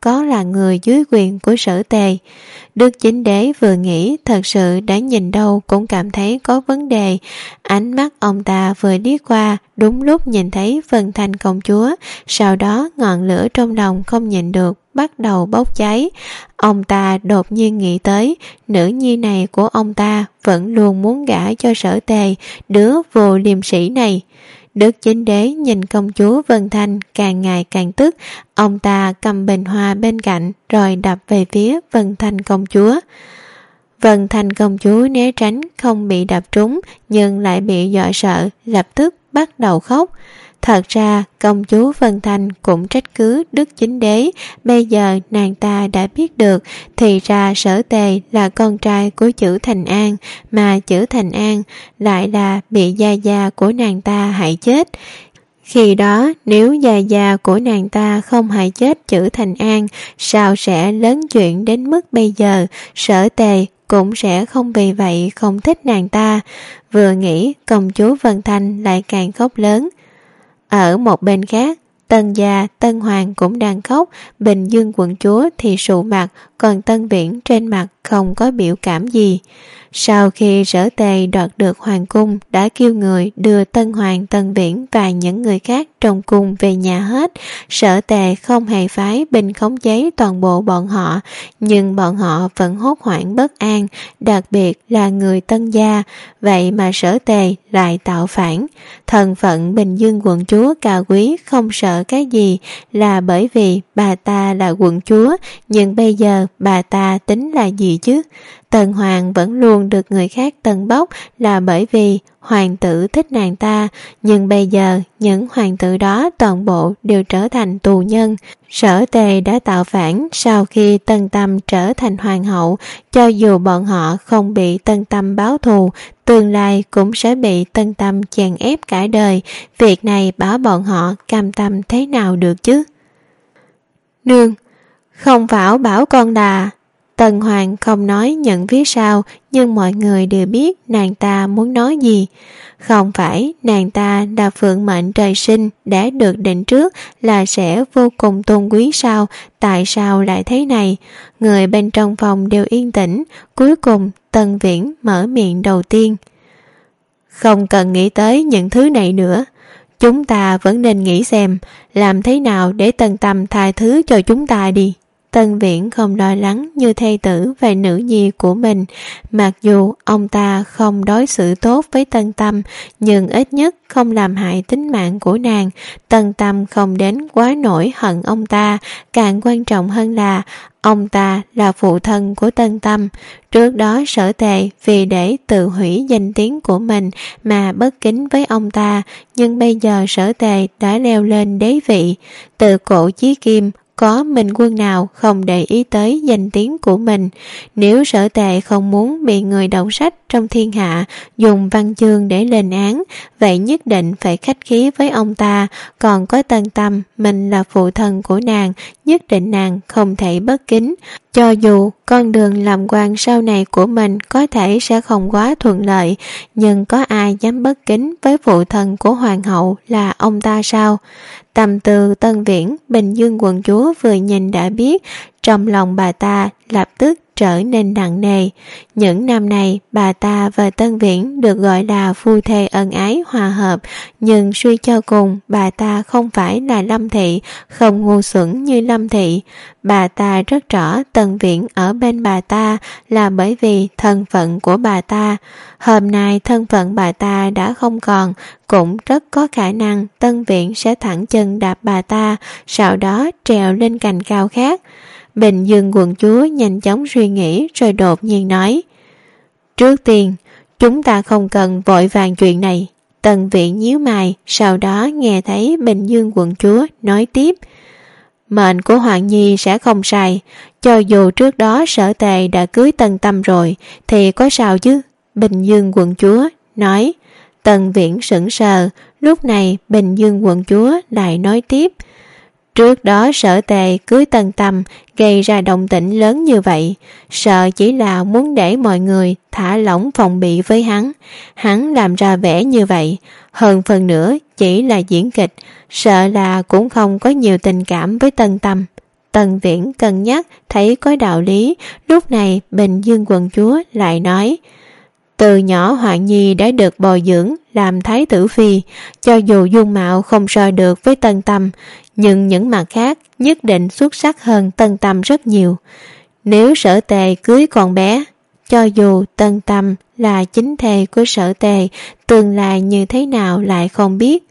có là người dưới quyền của Sở Tề. Đức Chính Đế vừa nghĩ thật sự đã nhìn đâu cũng cảm thấy có vấn đề. Ánh mắt ông ta vừa liếc qua, đúng lúc nhìn thấy Vân Thanh công chúa, sau đó ngọn lửa trong lòng không nhịn được bắt đầu bốc cháy. Ông ta đột nhiên nghĩ tới nữ nhi này của ông ta vẫn luôn muốn gả cho Sở Tề, đứa vô liêm sỉ này. Đức Chính Đế nhìn công chúa Vân Thanh càng ngày càng tức, ông ta cầm bình hoa bên cạnh rồi đập về phía Vân Thanh công chúa. Vân Thanh công chúa né tránh không bị đập trúng nhưng lại bị dọa sợ, lập tức bắt đầu khóc. Thật ra công chúa Vân Thanh cũng trách cứ Đức Chính Đế, bây giờ nàng ta đã biết được thì ra Sở Tề là con trai của Chử Thành An, mà Chử Thành An lại là bị gia gia của nàng ta hại chết. Khi đó nếu gia gia của nàng ta không hại chết Chử Thành An, sao sẽ lớn chuyện đến mức bây giờ? Sở Tề cũng sẽ không vì vậy không thích nàng ta. Vừa nghĩ công chúa Vân Thanh lại càng khóc lớn. Ở một bên khác, Tân gia Tân Hoàng cũng đang khóc, Bình Dương quận chúa thì sụ mặt, còn Tân Viễn trên mặt không có biểu cảm gì. Sau khi Sở Tề đoạt được hoàng cung, đã kêu người đưa Tân Hoàng, Tân Viễn và những người khác trong cung về nhà hết. Sở Tề không hề phái binh khống chế toàn bộ bọn họ, nhưng bọn họ vẫn hốt hoảng bất an, đặc biệt là người Tân gia. Vậy mà Sở Tề lại tạo phản. Thân phận Bình Dương quận chúa cao quý không sợ cái gì, là bởi vì bà ta là quận chúa, nhưng bây giờ bà ta tính là gì chứ? Tần Hoàng vẫn luôn được người khác tần bốc là bởi vì hoàng tử thích nàng ta, nhưng bây giờ những hoàng tử đó toàn bộ đều trở thành tù nhân. Sở Tề đã tạo phản sau khi Tân Tâm trở thành hoàng hậu, cho dù bọn họ không bị Tân Tâm báo thù, tương lai cũng sẽ bị Tân Tâm chèn ép cả đời. Việc này bảo bọn họ cam tâm thế nào được chứ? Nương, không phải bảo con đà. Tần Hoàng không nói nhận phía sau, nhưng mọi người đều biết nàng ta muốn nói gì. Không phải nàng ta là phượng mệnh trời sinh, đã được định trước là sẽ vô cùng tôn quý sao? Tại sao lại thế này? Người bên trong phòng đều yên tĩnh. Cuối cùng Tân Viễn mở miệng đầu tiên. Không cần nghĩ tới những thứ này nữa. Chúng ta vẫn nên nghĩ xem làm thế nào để Tân Tâm tha thứ cho chúng ta đi. Tân Viễn không lo lắng như thê tử và nữ nhi của mình. Mặc dù ông ta không đối xử tốt với Tân Tâm, nhưng ít nhất không làm hại tính mạng của nàng. Tân Tâm không đến quá nổi hận ông ta. Càng quan trọng hơn là ông ta là phụ thân của Tân Tâm. Trước đó Sở Tề vì để tự hủy danh tiếng của mình mà bất kính với ông ta, nhưng bây giờ Sở Tề đã leo lên đế vị. Từ cổ chí kim, có Minh Quân nào không để ý tới danh tiếng của mình. Nếu Sở Tề không muốn bị người đọc sách trong thiên hạ dùng văn chương để lên án, vậy nhất định phải khách khí với ông ta. Còn có Tân Tâm, mình là phụ thân của nàng, nhất định nàng không thể bất kính. Cho dù con đường làm quan sau này của mình có thể sẽ không quá thuận lợi, nhưng có ai dám bất kính với phụ thân của hoàng hậu là ông ta sao? Tâm tư Tân Viễn, Bình Dương quận chúa vừa nhìn đã biết, trong lòng bà ta lập tức trở nên nặng nề. Những năm này bà ta và Tân Viễn được gọi là phu thê ân ái hòa hợp, nhưng suy cho cùng bà ta không phải là Lâm Thị, không ngu xuẩn như Lâm Thị. Bà ta rất rõ Tân Viễn ở bên bà ta là bởi vì thân phận của bà ta. Hôm nay thân phận bà ta đã không còn, cũng rất có khả năng Tân Viễn sẽ thẳng chân đạp bà ta, sau đó trèo lên cành cao khác. Bình Dương quận chúa nhanh chóng suy nghĩ rồi đột nhiên nói: Trước tiên, chúng ta không cần vội vàng chuyện này. Tân Viễn nhíu mày, sau đó nghe thấy Bình Dương quận chúa nói tiếp: Mệnh của Hoàng Nhi sẽ không sai, cho dù trước đó Sở Tề đã cưới Tân Tâm rồi, thì có sao chứ? Bình Dương quận chúa nói. Tân Viễn sững sờ, lúc này Bình Dương quận chúa lại nói tiếp: Trước đó Sở Tề cưới Tân Tâm gây ra động tĩnh lớn như vậy, sợ chỉ là muốn để mọi người thả lỏng phòng bị với hắn. Hắn làm ra vẻ như vậy, hơn phần nữa chỉ là diễn kịch, sợ là cũng không có nhiều tình cảm với Tân Tâm. Tần Viễn cân nhắc thấy có đạo lý. Lúc này Bình Dương quận chúa lại nói: từ nhỏ Hoàng Nhi đã được bồi dưỡng làm thái tử phi, cho dù dung mạo không so được với Tân Tâm, nhưng những mặt khác nhất định xuất sắc hơn Tân Tâm rất nhiều. Nếu Sở Tề cưới con bé, cho dù Tân Tâm là chính thê của Sở Tề, tương lai như thế nào lại không biết.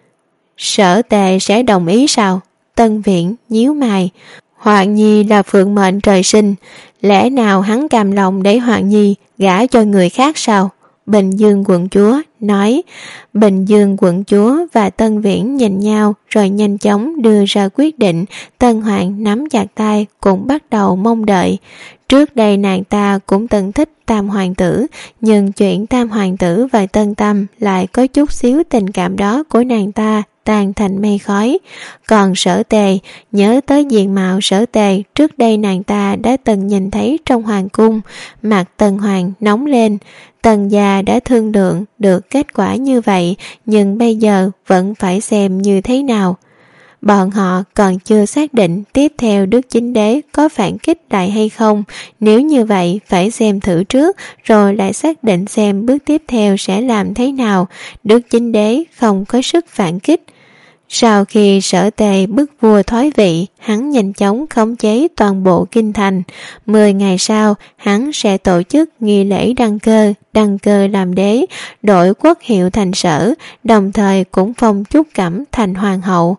Sở Tề sẽ đồng ý sao? Tân Viễn nhíu mày. Hoàng Nhi là phượng mệnh trời sinh, lẽ nào hắn cam lòng để Hoàng Nhi gả cho người khác sao? Bình Dương quận chúa nói. Bình Dương quận chúa và Tân Viễn nhìn nhau rồi nhanh chóng đưa ra quyết định. Tân Hoàng nắm chặt tay cũng bắt đầu mong đợi. Trước đây nàng ta cũng từng thích Tam Hoàng tử, nhưng chuyện Tam Hoàng tử và Tân Tâm lại có chút xíu tình cảm đó của nàng ta tan thành mây khói. Còn Sở Tề, nhớ tới diện mạo Sở Tề trước đây nàng ta đã từng nhìn thấy trong hoàng cung. Mặt Tân Hoàng nóng lên. Tần gia đã thương lượng được kết quả như vậy, nhưng bây giờ vẫn phải xem như thế nào. Bọn họ còn chưa xác định tiếp theo Đức Chính Đế có phản kích lại hay không. Nếu như vậy phải xem thử trước, rồi lại xác định xem bước tiếp theo sẽ làm thế nào. Đức Chính Đế không có sức phản kích. Sau khi Sở Tề bức vua thoái vị, hắn nhanh chóng khống chế toàn bộ kinh thành. 10 ngày sau, hắn sẽ tổ chức nghi lễ đăng cơ làm đế, đổi quốc hiệu thành Sở, đồng thời cũng phong Trúc Cẩm thành hoàng hậu.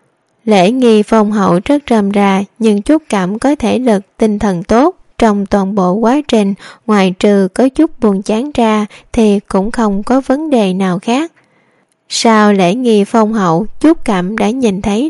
Lễ nghi phong hậu rất rườm rà, nhưng Trúc Cẩm có thể lực tinh thần tốt. Trong toàn bộ quá trình, ngoài trừ có chút buồn chán ra, thì cũng không có vấn đề nào khác. Sau lễ nghi phong hậu, Trúc Cẩm đã nhìn thấy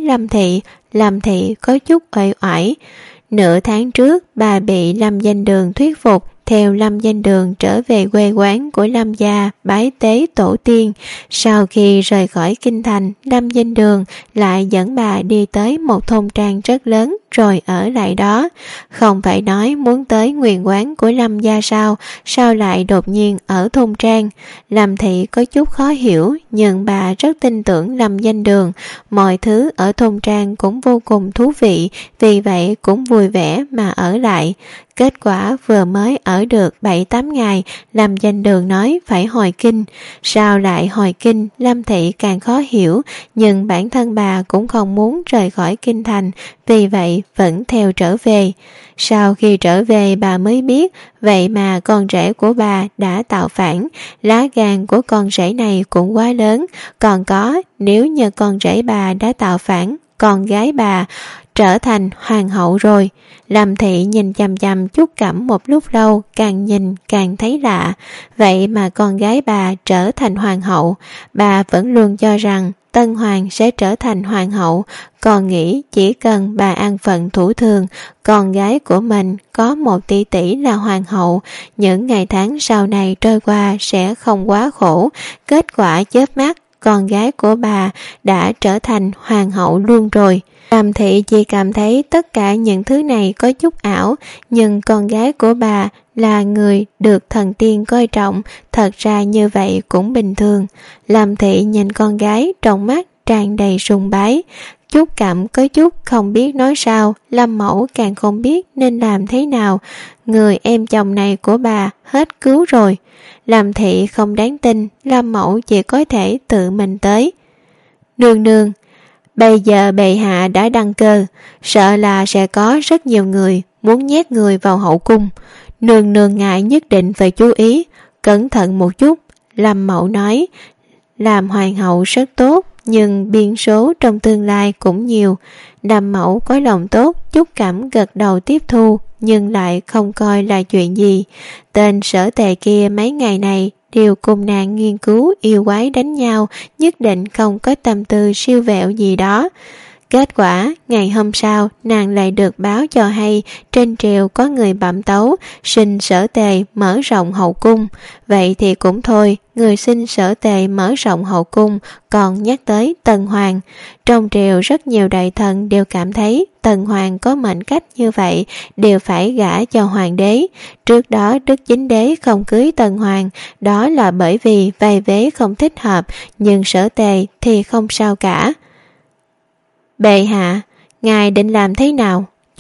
Lâm Thị có chút uể oải. Nửa tháng trước, bà bị Lâm Danh Đường thuyết phục, theo Lâm Danh Đường trở về quê quán của Lâm gia bái tế tổ tiên. Sau khi rời khỏi kinh thành, Lâm Danh Đường lại dẫn bà đi tới một thôn trang rất lớn rồi ở lại đó. Không phải nói muốn tới nguyên quán của Lâm gia sao lại đột nhiên ở thôn trang? Lâm Thị có chút khó hiểu, nhưng bà rất tin tưởng Lâm Danh Đường. Mọi thứ ở thôn trang cũng vô cùng thú vị, vì vậy cũng vui vẻ mà ở lại. Kết quả vừa mới ở được 7-8 ngày, Lâm Danh Đường nói phải hồi kinh. Sao lại hồi kinh, Lâm Thị càng khó hiểu, nhưng bản thân bà cũng không muốn rời khỏi kinh thành, vì vậy vẫn theo trở về. Sau khi trở về bà mới biết, vậy mà con rể của bà đã tạo phản. Lá gan của con rể này cũng quá lớn. Còn có, nếu như con rể bà đã tạo phản, con gái bà trở thành hoàng hậu rồi. Lâm Thị nhìn chằm chằm Trúc Cẩm một lúc lâu, càng nhìn càng thấy lạ. Vậy mà con gái bà trở thành hoàng hậu. Bà vẫn luôn cho rằng Tân Hoàng sẽ trở thành hoàng hậu, còn nghĩ chỉ cần bà an phận thủ thường, con gái của mình có một tỷ tỷ là hoàng hậu, những ngày tháng sau này trôi qua sẽ không quá khổ. Kết quả chớp mắt, con gái của bà đã trở thành hoàng hậu luôn rồi. Lâm Thị chỉ cảm thấy tất cả những thứ này có chút ảo, nhưng con gái của bà là người được thần tiên coi trọng, thật ra như vậy cũng bình thường. Lâm Thị nhìn con gái trong mắt tràn đầy sùng bái. Trúc Cẩm có chút không biết nói sao, Lâm Mẫu càng không biết nên làm thế nào. Người em chồng này của bà hết cứu rồi. Lâm Thị không đáng tin, Lâm Mẫu chỉ có thể tự mình tới. Nương nương, bây giờ bệ hạ đã đăng cơ, sợ là sẽ có rất nhiều người muốn nhét người vào hậu cung. Nương nương ngại nhất định phải chú ý, cẩn thận một chút. Lâm Mẫu nói, làm hoàng hậu rất tốt, nhưng biên số trong tương lai cũng nhiều. Lâm Mẫu có lòng tốt, Trúc Cẩm gật đầu tiếp thu, nhưng lại không coi là chuyện gì. Tên Sở Tề kia mấy ngày này đều cùng nàng nghiên cứu yêu quái đánh nhau, nhất định không có tâm tư siêu vẹo gì đó. Kết quả, ngày hôm sau, nàng lại được báo cho hay trên triều có người bẩm tấu, xin Sở Tề mở rộng hậu cung. Vậy thì cũng thôi, người xin Sở Tề mở rộng hậu cung, còn nhắc tới Tần Hoàng. Trong triều rất nhiều đại thần đều cảm thấy Tần Hoàng có mệnh cách như vậy, đều phải gả cho hoàng đế. Trước đó Đức Chính Đế không cưới Tần Hoàng, đó là bởi vì vai vế không thích hợp, nhưng Sở Tề thì không sao cả. Bệ hạ, ngài định làm thế nào?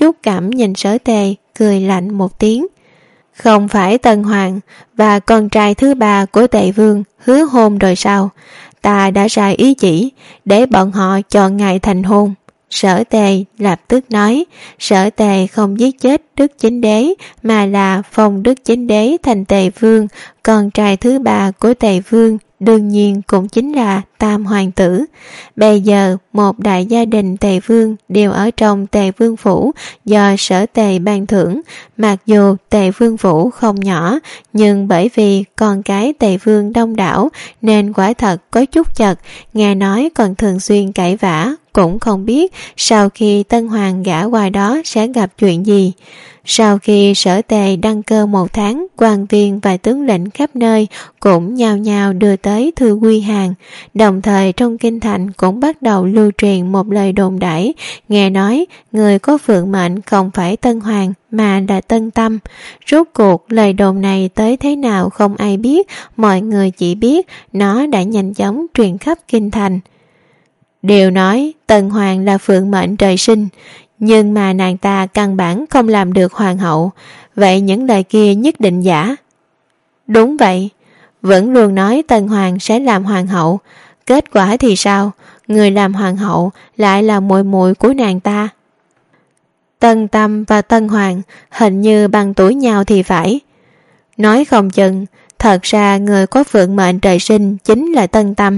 Trúc Cẩm nhìn Sở Tề, cười lạnh một tiếng. Không phải Tân Hoàng và con trai thứ ba của Tề Vương hứa hôn rồi sao? Ta đã ra ý chỉ để bọn họ chọn ngày thành hôn. Sở Tề lập tức nói. Sở Tề không giết chết Đức Chính Đế mà là phong Đức Chính Đế thành Tề Vương, con trai thứ ba của Tề Vương đương nhiên cũng chính là Tam Hoàng tử. Bây giờ một đại gia đình Tề Vương đều ở trong Tề Vương phủ do Sở Tề ban thưởng. Mặc dù Tề Vương phủ không nhỏ, nhưng bởi vì con cái Tề Vương đông đảo nên quả thật có chút chật, nghe nói còn thường xuyên cãi vã, cũng không biết sau khi Tân Hoàng gả qua đó sẽ gặp chuyện gì. Sau khi Sở Tề đăng cơ 1 tháng, quan viên và tướng lĩnh khắp nơi cũng nhao nhao đưa tới thư quy hàng. Đồng thời trong kinh thành cũng bắt đầu lưu truyền một lời đồn đãi, nghe nói người có phượng mệnh không phải Tân Hoàng mà là Tân Tâm. Rốt cuộc lời đồn này tới thế nào không ai biết, mọi người chỉ biết nó đã nhanh chóng truyền khắp kinh thành. Đều nói Tân Hoàng là phượng mệnh trời sinh, nhưng mà nàng ta căn bản không làm được hoàng hậu. Vậy những lời kia nhất định giả? Đúng vậy, vẫn luôn nói Tân Hoàng sẽ làm hoàng hậu. Kết quả thì sao? Người làm hoàng hậu lại là muội muội của nàng ta. Tân Tâm và Tân Hoàng hình như bằng tuổi nhau thì phải. Nói không chừng thật ra người có phượng mệnh trời sinh chính là Tân Tâm.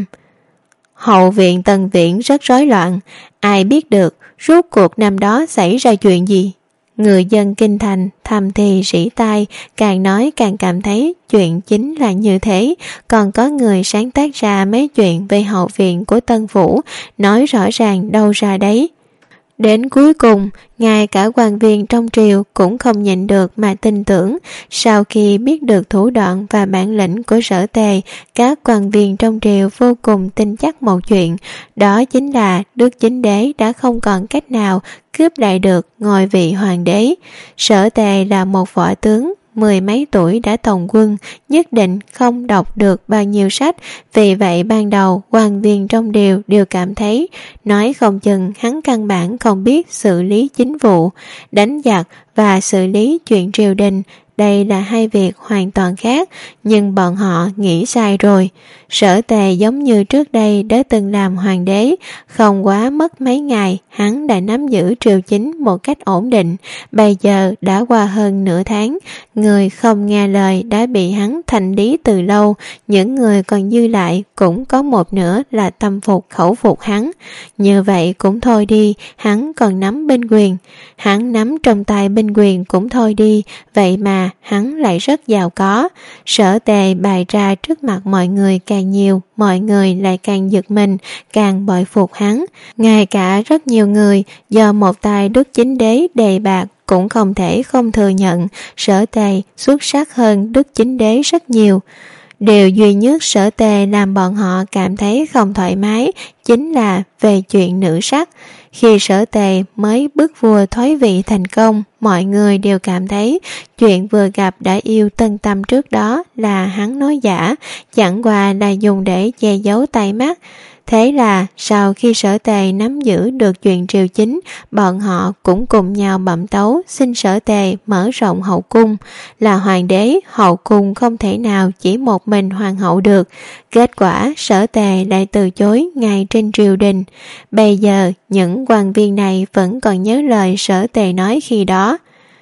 Hậu viện Tân Viễn rất rối loạn, ai biết được rốt cuộc năm đó xảy ra chuyện gì. Người dân kinh thành thầm thì rỉ tai, càng nói càng cảm thấy chuyện chính là như thế. Còn có người sáng tác ra mấy chuyện về hậu viện của Tân Phủ, nói rõ ràng đâu ra đấy. Đến cuối cùng, ngay cả quan viên trong triều cũng không nhịn được mà tin tưởng. Sau khi biết được thủ đoạn và bản lĩnh của Sở Tề, các quan viên trong triều vô cùng tin chắc một chuyện, đó chính là Đức Chính Đế đã không còn cách nào cướp lại được ngôi vị hoàng đế. Sở Tề là một võ tướng, 10 mấy tuổi đã tổng quân, nhất định không đọc được bao nhiêu sách. Vì vậy ban đầu quan viên trong triều đều cảm thấy nói không chừng hắn căn bản không biết xử lý chính vụ, đánh giặc và xử lý chuyện triều đình. Đây là hai việc hoàn toàn khác, nhưng bọn họ nghĩ sai rồi. Sở Tề giống như trước đây đã từng làm hoàng đế, không quá mất mấy ngày hắn đã nắm giữ triều chính một cách ổn định. Bây giờ đã qua hơn nửa tháng, người không nghe lời đã bị hắn thanh lý từ lâu. Những người còn dư lại cũng có một nửa là tâm phục khẩu phục hắn. Như vậy cũng thôi đi, hắn còn nắm binh quyền. Hắn nắm trong tay binh quyền cũng thôi đi, vậy mà hắn lại rất giàu có. Sở Tề bày ra trước mặt mọi người càng nhiều, mọi người lại càng giật mình, càng bội phục hắn. Ngay cả rất nhiều người do một tay Đức Chính Đế đề bạt cũng không thể không thừa nhận Sở Tề xuất sắc hơn Đức Chính Đế rất nhiều. Điều duy nhất Sở Tề làm bọn họ cảm thấy không thoải mái chính là về chuyện nữ sắc. Khi Sở Tề mới bức vua thoái vị thành công, mọi người đều cảm thấy chuyện vừa gặp đã yêu Tân Tâm trước đó là hắn nói giả, chẳng qua là dùng để che giấu tay mắt. Thế là sau khi Sở Tề nắm giữ được chuyện triều chính, bọn họ cũng cùng nhau bẩm tấu xin Sở Tề mở rộng hậu cung. Là hoàng đế, hậu cung không thể nào chỉ một mình hoàng hậu được. Kết quả Sở Tề lại từ chối ngay trên triều đình. Bây giờ những quan viên này vẫn còn nhớ lời Sở Tề nói khi đó.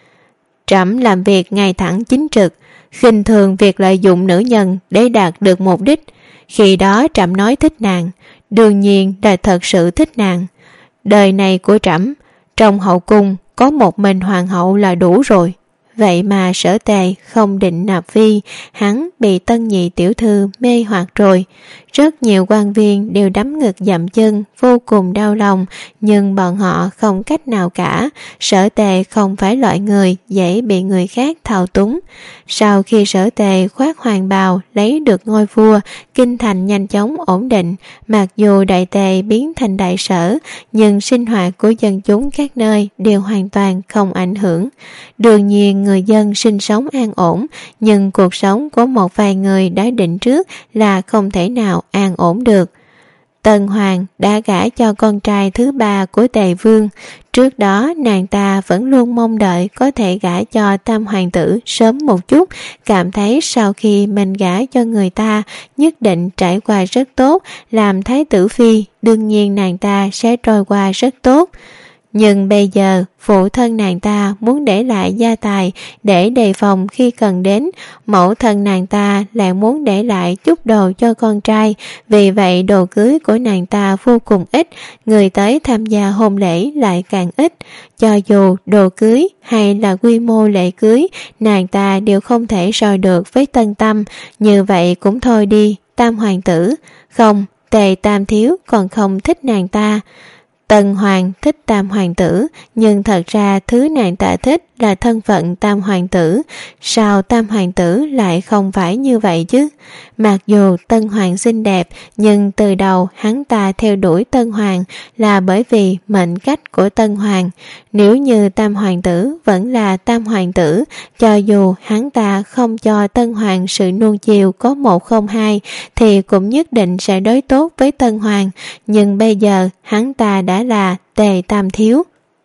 Trẫm làm việc ngay thẳng chính trực, khinh thường việc lợi dụng nữ nhân để đạt được mục đích. Khi đó trẫm nói thích nàng, đương nhiên là thật sự thích nàng. Đời này của trẫm, trong hậu cung có một mình hoàng hậu là đủ rồi. Vậy mà Sở Tề không định nạp phi, hắn bị tân nhị tiểu thư mê hoặc rồi. Rất nhiều quan viên đều đấm ngực dậm chân, vô cùng đau lòng, nhưng bọn họ không cách nào cả. Sở Tề không phải loại người dễ bị người khác thao túng. Sau khi Sở Tề khoác hoàng bào lấy được ngôi vua, kinh thành nhanh chóng ổn định. Mặc dù đại tề biến thành đại sở, nhưng sinh hoạt của dân chúng các nơi đều hoàn toàn không ảnh hưởng. Đương nhiên người dân sinh sống an ổn, nhưng cuộc sống của một vài người đã định trước là không thể nào an ổn được. Tân Hoàng đã gả cho con trai thứ ba của Tề Vương. Trước đó nàng ta vẫn luôn mong đợi có thể gả cho tam hoàng tử sớm một chút, cảm thấy sau khi mình gả cho người ta nhất định trải qua rất tốt, làm thái tử phi đương nhiên nàng ta sẽ trôi qua rất tốt. Nhưng bây giờ phụ thân nàng ta muốn để lại gia tài để đề phòng khi cần đến, mẫu thân nàng ta lại muốn để lại chút đồ cho con trai, vì vậy đồ cưới của nàng ta vô cùng ít, người tới tham gia hôn lễ lại càng ít. Cho dù đồ cưới hay là quy mô lễ cưới, nàng ta đều không thể so được với Tân Tâm, như vậy cũng thôi đi. Tam hoàng tử không, Tề Tam thiếu còn không thích nàng ta. Tân Hoàng thích tam hoàng tử, nhưng thật ra thứ nàng ta thích là thân phận tam hoàng tử. Sao tam hoàng tử lại không phải như vậy chứ? Mặc dù Tân Hoàng xinh đẹp, nhưng từ đầu hắn ta theo đuổi Tân Hoàng là bởi vì mệnh cách của Tân Hoàng. Nếu như tam hoàng tử vẫn là tam hoàng tử, cho dù hắn ta không cho Tân Hoàng sự nuông chiều có 102, thì cũng nhất định sẽ đối tốt với Tân Hoàng. Nhưng bây giờ hắn ta đã là Tề Tam thiếu.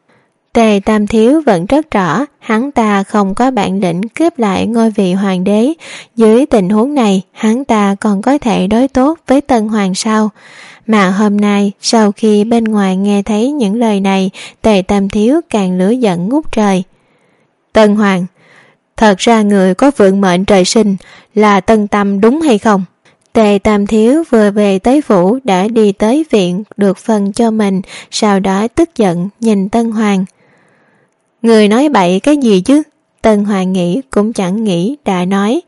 Tề Tam thiếu vẫn rất rõ hắn ta không có bản lĩnh cướp lại ngôi vị hoàng đế. Dưới tình huống này hắn ta còn có thể đối tốt với Tân Hoàng sao? Mà hôm nay sau khi bên ngoài nghe thấy những lời này, Tề Tam thiếu càng lửa giận ngút trời. Tân Hoàng, thật ra người có vượng mệnh trời sinh là Tân Tâm đúng hay không? Tề Tam thiếu vừa về tới phủ đã đi tới viện được phân cho mình, sau đó tức giận nhìn Tân Hoàng. Người nói bậy cái gì chứ? Tân Hoàng nghĩ cũng chẳng nghĩ đã nói.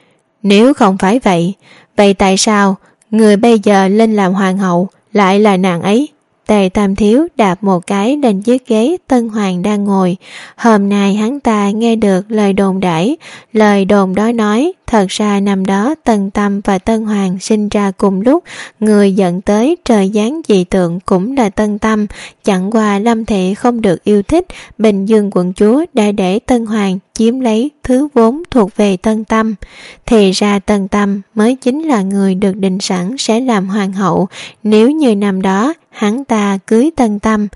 Nếu không phải vậy, vậy tại sao người bây giờ lên làm hoàng hậu lại là nàng ấy? Tề Tam thiếu đạp một cái lên chiếc ghế Tân Hoàng đang ngồi. Hôm nay hắn ta nghe được lời đồn đãi. Lời đồn đó nói thật ra năm đó Tân Tâm và Tân Hoàng sinh ra cùng lúc, người dẫn tới trời giáng dị tượng cũng là Tân Tâm. Chẳng qua Lâm Thị không được yêu thích, Bình Dương quận chúa đã để Tân Hoàng chiếm lấy thứ vốn thuộc về Tân Tâm. Thì ra Tân Tâm mới chính là người được định sẵn sẽ làm hoàng hậu nếu như năm đó hắn ta cưới Tân Tâm.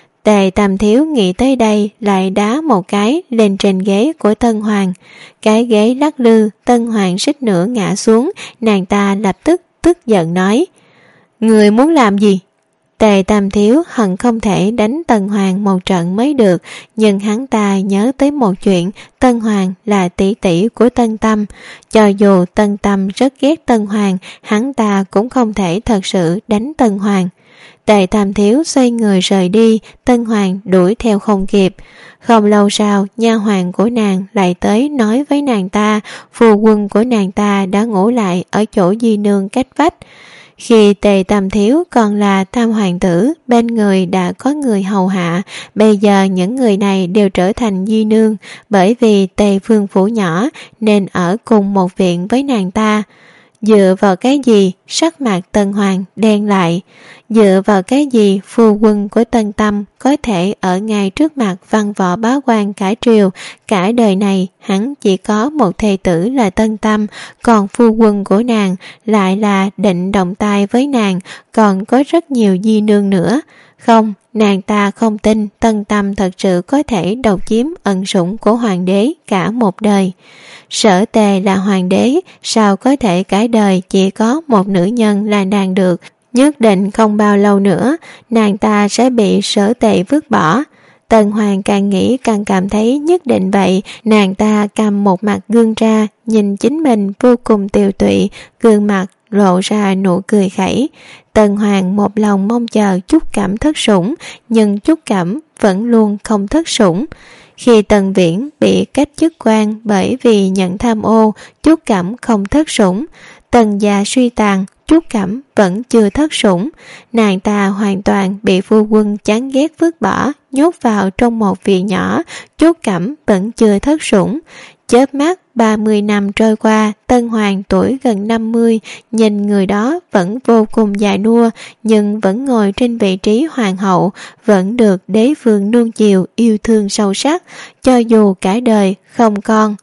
Tề Tam thiếu nghĩ tới đây lại đá một cái lên trên ghế của Tân Hoàng. Cái ghế lắc lư, Tân Hoàng suýt nữa ngã xuống, nàng ta lập tức tức giận nói. Người muốn làm gì? Tề Tam thiếu hận không thể đánh Tân Hoàng một trận mới được, nhưng hắn ta nhớ tới một chuyện, Tân Hoàng là tỷ tỷ của Tân Tâm. Cho dù Tân Tâm rất ghét Tân Hoàng, hắn ta cũng không thể thật sự đánh Tân Hoàng. Tề Tam thiếu xoay người rời đi, Tân Hoàng đuổi theo không kịp. Không lâu sau, nha hoàn của nàng lại tới nói với nàng ta, phu quân của nàng ta đã ngủ lại ở chỗ di nương cách vách. Khi Tề Tam thiếu còn là tam hoàng tử, bên người đã có người hầu hạ, bây giờ những người này đều trở thành di nương, bởi vì Tề Vương phủ nhỏ nên ở cùng một viện với nàng ta. Dựa vào cái gì sắc mặt Tân Hoàng đen lại? Dựa vào cái gì phu quân của Tân Tâm có thể ở ngay trước mặt văn võ bá quan cả triều? Cả đời này hắn chỉ có một thê tử là Tân Tâm, còn phu quân của nàng lại là định động tay với nàng, còn có rất nhiều di nương nữa. Không, nàng ta không tin Tân Tâm thật sự có thể độc chiếm ân sủng của hoàng đế cả một đời. Sở Tề là hoàng đế, sao có thể cả đời chỉ có một nữ nhân là nàng được? Nhất định không bao lâu nữa, nàng ta sẽ bị Sở Tề vứt bỏ. Tân Hoàng càng nghĩ càng cảm thấy nhất định vậy, nàng ta cầm một mặt gương ra, nhìn chính mình vô cùng tiều tụy, gương mặt lộ ra nụ cười khẩy. Tân Hoàng một lòng mong chờ Trúc Cẩm thất sủng, nhưng Trúc Cẩm vẫn luôn không thất sủng. Khi Tần Viễn bị cách chức quan bởi vì nhận tham ô, Trúc Cẩm không thất sủng. Tần gia suy tàn, Trúc Cẩm vẫn chưa thất sủng. Nàng ta hoàn toàn bị phu quân chán ghét vứt bỏ, nhốt vào trong một viện nhỏ, Trúc Cẩm vẫn chưa thất sủng. Chớp mắt 30 năm trôi qua, Tân Hoàng tuổi gần 50, nhìn người đó vẫn vô cùng già nua, nhưng vẫn ngồi trên vị trí hoàng hậu, vẫn được đế vương nuông chiều yêu thương sâu sắc, cho dù cả đời không con.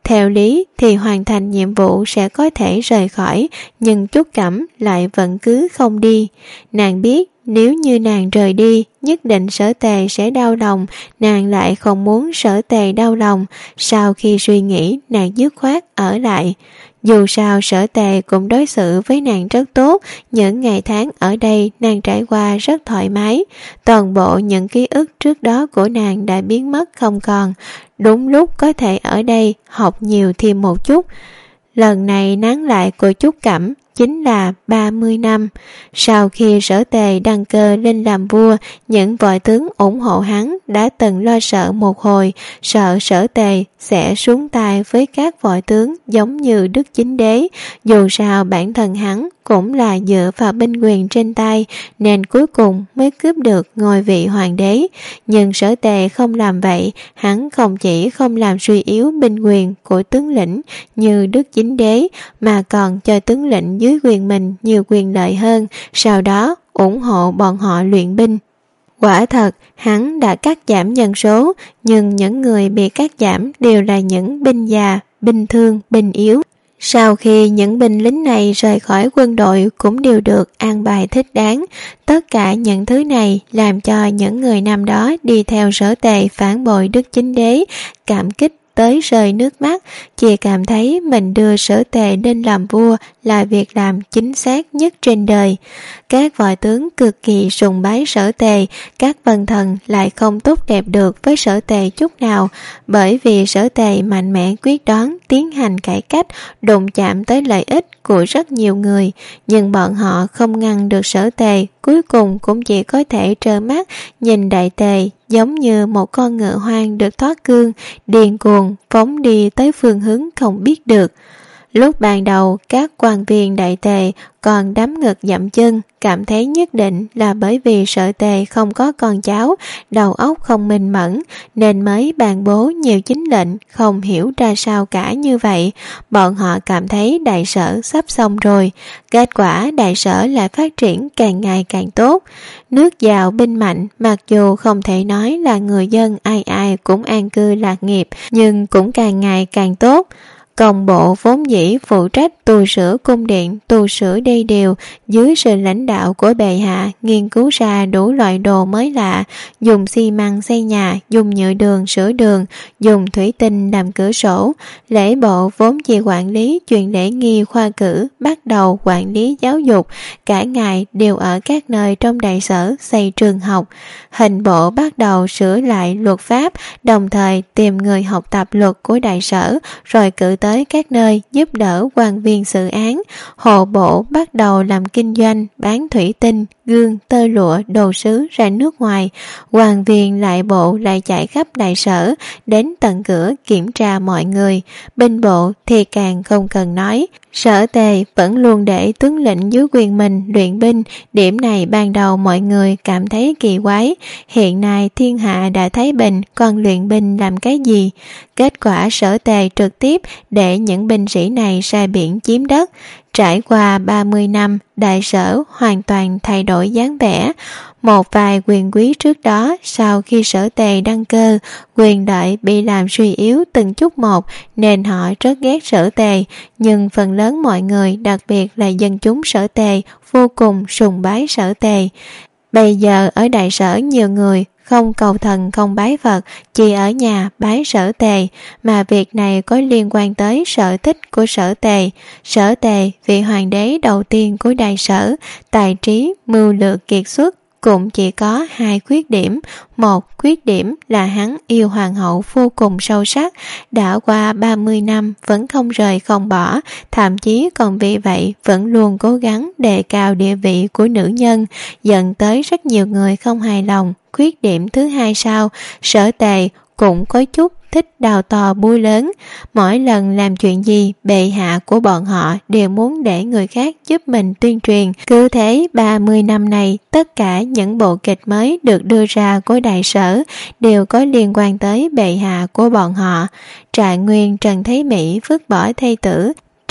Theo lý thì hoàn thành nhiệm vụ sẽ có thể rời khỏi, nhưng Trúc Cẩm lại vẫn cứ không đi. Nàng biết nếu như nàng rời đi, nhất định Sở Tề sẽ đau lòng, nàng lại không muốn Sở Tề đau lòng. Sau khi suy nghĩ, nàng dứt khoát ở lại. Dù sao Sở Tề cũng đối xử với nàng rất tốt, những ngày tháng ở đây nàng trải qua rất thoải mái. Toàn bộ những ký ức trước đó của nàng đã biến mất không còn, đúng lúc có thể ở đây học nhiều thêm một chút. Lần này nán lại của Trúc Cẩm chính là 30 năm. Sau khi Sở Tề đăng cơ lên làm vua, những võ tướng ủng hộ hắn đã từng lo sợ một hồi, sợ Sở Tề sẽ xuống tay với các võ tướng giống như Đức Chính Đế. Dù sao bản thân hắn cũng là dựa vào binh quyền trên tay, nên cuối cùng mới cướp được ngôi vị hoàng đế. Nhưng Sở Tề không làm vậy, hắn không chỉ không làm suy yếu binh quyền của tướng lĩnh như Đức Chính Đế, mà còn cho tướng lĩnh dưới quyền mình nhiều quyền lợi hơn, sau đó ủng hộ bọn họ luyện binh. Quả thật, hắn đã cắt giảm nhân số, nhưng những người bị cắt giảm đều là những binh già, binh thương, binh yếu. Sau khi những binh lính này rời khỏi quân đội cũng đều được an bài thích đáng. Tất cả những thứ này làm cho những người năm đó đi theo Sở Tề phản bội Đức Chính Đế cảm kích tới rơi nước mắt, chỉ cảm thấy mình đưa Sở Tề lên làm vua là việc làm chính xác nhất trên đời. Các võ tướng cực kỳ sùng bái Sở Tề, các vân thần lại không tốt đẹp được với Sở Tề chút nào, bởi vì Sở Tề mạnh mẽ quyết đoán tiến hành cải cách, đụng chạm tới lợi ích của rất nhiều người, nhưng bọn họ không ngăn được Sở Tề, cuối cùng cũng chỉ có thể trơ mắt nhìn Đại Tề giống như một con ngựa hoang được thoát cương, điên cuồng phóng đi tới phương hướng không biết được. Lúc ban đầu các quan viên Đại Tề còn đấm ngực dậm chân, cảm thấy nhất định là bởi vì Sở Tề không có con cháu, đầu óc không minh mẫn, nên mới ban bố nhiều chính lệnh không hiểu ra sao cả như vậy. Bọn họ cảm thấy Đại Sở sắp xong rồi, kết quả Đại Sở lại phát triển càng ngày càng tốt. Nước giàu binh mạnh, mặc dù không thể nói là người dân ai ai cũng an cư lạc nghiệp, nhưng cũng càng ngày càng tốt. Công bộ vốn dĩ phụ trách tu sửa cung điện, tu sửa đê điều, dưới sự lãnh đạo của bệ hạ nghiên cứu ra đủ loại đồ mới lạ, dùng xi măng xây nhà, dùng nhựa đường sửa đường, dùng thủy tinh làm cửa sổ. Lễ bộ vốn chỉ quản lý chuyện lễ nghi khoa cử, bắt đầu quản lý giáo dục, cả ngày đều ở các nơi trong Đại Sở xây trường học. Hình bộ bắt đầu sửa lại luật pháp, đồng thời tìm người học tập luật của Đại Sở, rồi cử tới các nơi giúp đỡ quan viên xử án. Hộ bộ bắt đầu làm kinh doanh, bán thủy tinh, gương, tơ lụa, đồ sứ ra nước ngoài. Quan viên lại bộ lại chạy khắp Đại Sở, đến tận cửa kiểm tra mọi người. Binh bộ thì càng không cần nói. Sở Tề vẫn luôn để tướng lĩnh dưới quyền mình luyện binh, điểm này ban đầu mọi người cảm thấy kỳ quái. Hiện nay thiên hạ đã thấy bình, còn luyện binh làm cái gì? Kết quả Sở Tề trực tiếp để những binh sĩ này ra biển chiếm đất. Trải qua 30 năm, Đại Sở hoàn toàn thay đổi dáng vẻ. Một vài quyền quý trước đó, sau khi Sở Tề đăng cơ, quyền lợi bị làm suy yếu từng chút một, nên họ rất ghét Sở Tề. Nhưng phần lớn mọi người, đặc biệt là dân chúng Sở Tề, vô cùng sùng bái Sở Tề. Bây giờ ở Đại Sở nhiều người không cầu thần không bái Phật, chỉ ở nhà bái Sở Tề, mà việc này có liên quan tới sở thích của Sở Tề. Sở Tề, vị hoàng đế đầu tiên của Đại Sở, tài trí, mưu lược kiệt xuất, cũng chỉ có hai khuyết điểm. Một khuyết điểm là hắn yêu hoàng hậu vô cùng sâu sắc, đã qua 30 năm vẫn không rời không bỏ, thậm chí còn vì vậy vẫn luôn cố gắng đề cao địa vị của nữ nhân, dẫn tới rất nhiều người không hài lòng. Khuyết điểm thứ hai sau, Sở Tề cũng có chút thích đào to búa lớn. Mỗi lần làm chuyện gì, bệ hạ của bọn họ đều muốn để người khác giúp mình tuyên truyền. Cứ thế 30 năm này, tất cả những bộ kịch mới được đưa ra của Đại Sở đều có liên quan tới bệ hạ của bọn họ. Trạng Nguyên Trần Thế Mỹ vứt bỏ thê tử,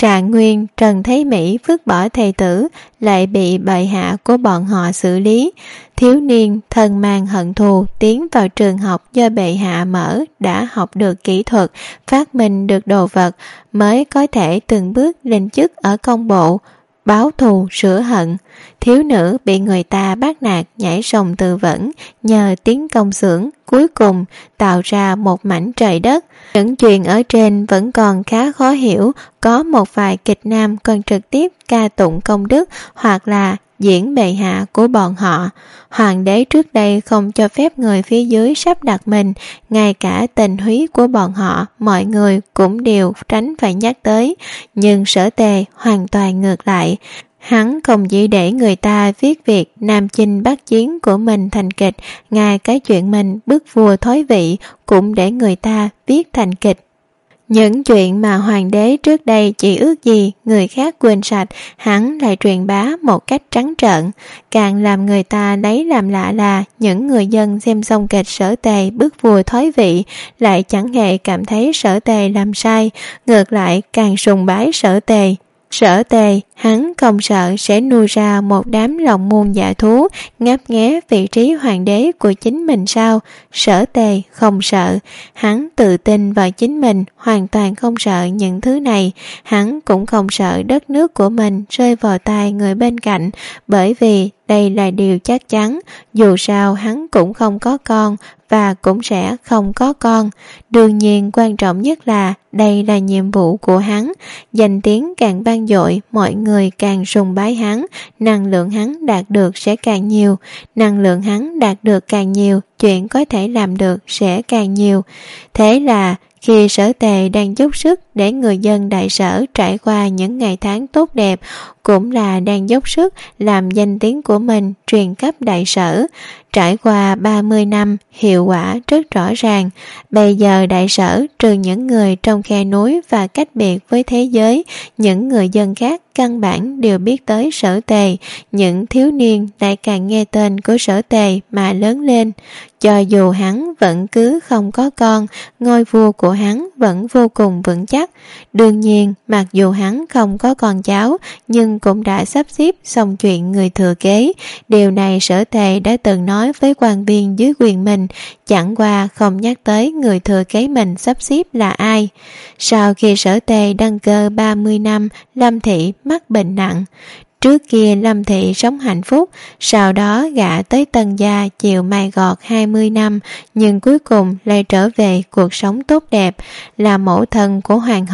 Trạng Nguyên, Trần Thế Mỹ vứt bỏ thầy tử, lại bị bệ hạ của bọn họ xử lý. Thiếu niên thân mang hận thù tiến vào trường học do bệ hạ mở, đã học được kỹ thuật, phát minh được đồ vật, mới có thể từng bước lên chức ở công bộ, báo thù rửa hận. Thiếu nữ bị người ta bắt nạt nhảy sông tự vẫn, nhờ tiến công xưởng, cuối cùng tạo ra một mảnh trời đất. Những chuyện ở trên vẫn còn khá khó hiểu, có một vài kịch nam còn trực tiếp ca tụng công đức hoặc là diễn bệ hạ của bọn họ. Hoàng đế trước đây không cho phép người phía dưới sắp đặt mình, ngay cả tình húy của bọn họ mọi người cũng đều tránh phải nhắc tới. Nhưng Sở Tề hoàn toàn ngược lại. Hắn không chỉ để người ta viết việc nam chinh bắc chiến của mình thành kịch, ngay cái chuyện mình bức vua thoái vị cũng để người ta viết thành kịch. Những chuyện mà hoàng đế trước đây chỉ ước gì người khác quên sạch, hắn lại truyền bá một cách trắng trợn. Càng làm người ta lấy làm lạ là những người dân xem xong kịch Sở Tề bức vua thoái vị lại chẳng hề cảm thấy Sở Tề làm sai, ngược lại càng sùng bái Sở Tề. Sở Tề, hắn không sợ sẽ nuôi ra một đám lòng muôn dạ thú ngấp nghé vị trí hoàng đế của chính mình sao? Sở Tề không sợ, hắn tự tin vào chính mình, hoàn toàn không sợ những thứ này. Hắn cũng không sợ đất nước của mình rơi vào tay người bên cạnh, bởi vì đây là điều chắc chắn, dù sao hắn cũng không có con và cũng sẽ không có con. Đương nhiên quan trọng nhất là đây là nhiệm vụ của hắn. Danh tiếng càng vang dội, mọi người càng sùng bái hắn, năng lượng hắn đạt được sẽ càng nhiều. Năng lượng hắn đạt được càng nhiều, chuyện có thể làm được sẽ càng nhiều. Thế là khi Sở Tề đang dốc sức để người dân Đại Sở trải qua những ngày tháng tốt đẹp, cũng là đang dốc sức làm danh tiếng của mình truyền khắp Đại Sở. Trải qua 30 năm, hiệu quả rất rõ ràng. Bây giờ Đại Sở trừ những người trong khe núi và cách biệt với thế giới, những người dân khác căn bản đều biết tới Sở Tề. Những thiếu niên lại càng nghe tên của Sở Tề mà lớn lên. Cho dù hắn vẫn cứ không có con, ngôi vua của hắn vẫn vô cùng vững chắc. Đương nhiên, mặc dù hắn không có con cháu, nhưng cũng đã sắp xếp xong chuyện người thừa kế. Điều này Sở Tề đã từng nói với quan viên dưới quyền mình, chẳng qua không nhắc tới người thừa kế mình sắp xếp là ai. Sau khi Sở Tề đăng cơ 30 năm, Lâm Thị mắc bệnh nặng. Trước kia Lâm Thị sống hạnh phúc, sau đó gả tới Tân Gia chịu mài gọt 20 năm, nhưng cuối cùng lại trở về cuộc sống tốt đẹp, là mẫu thân của hoàng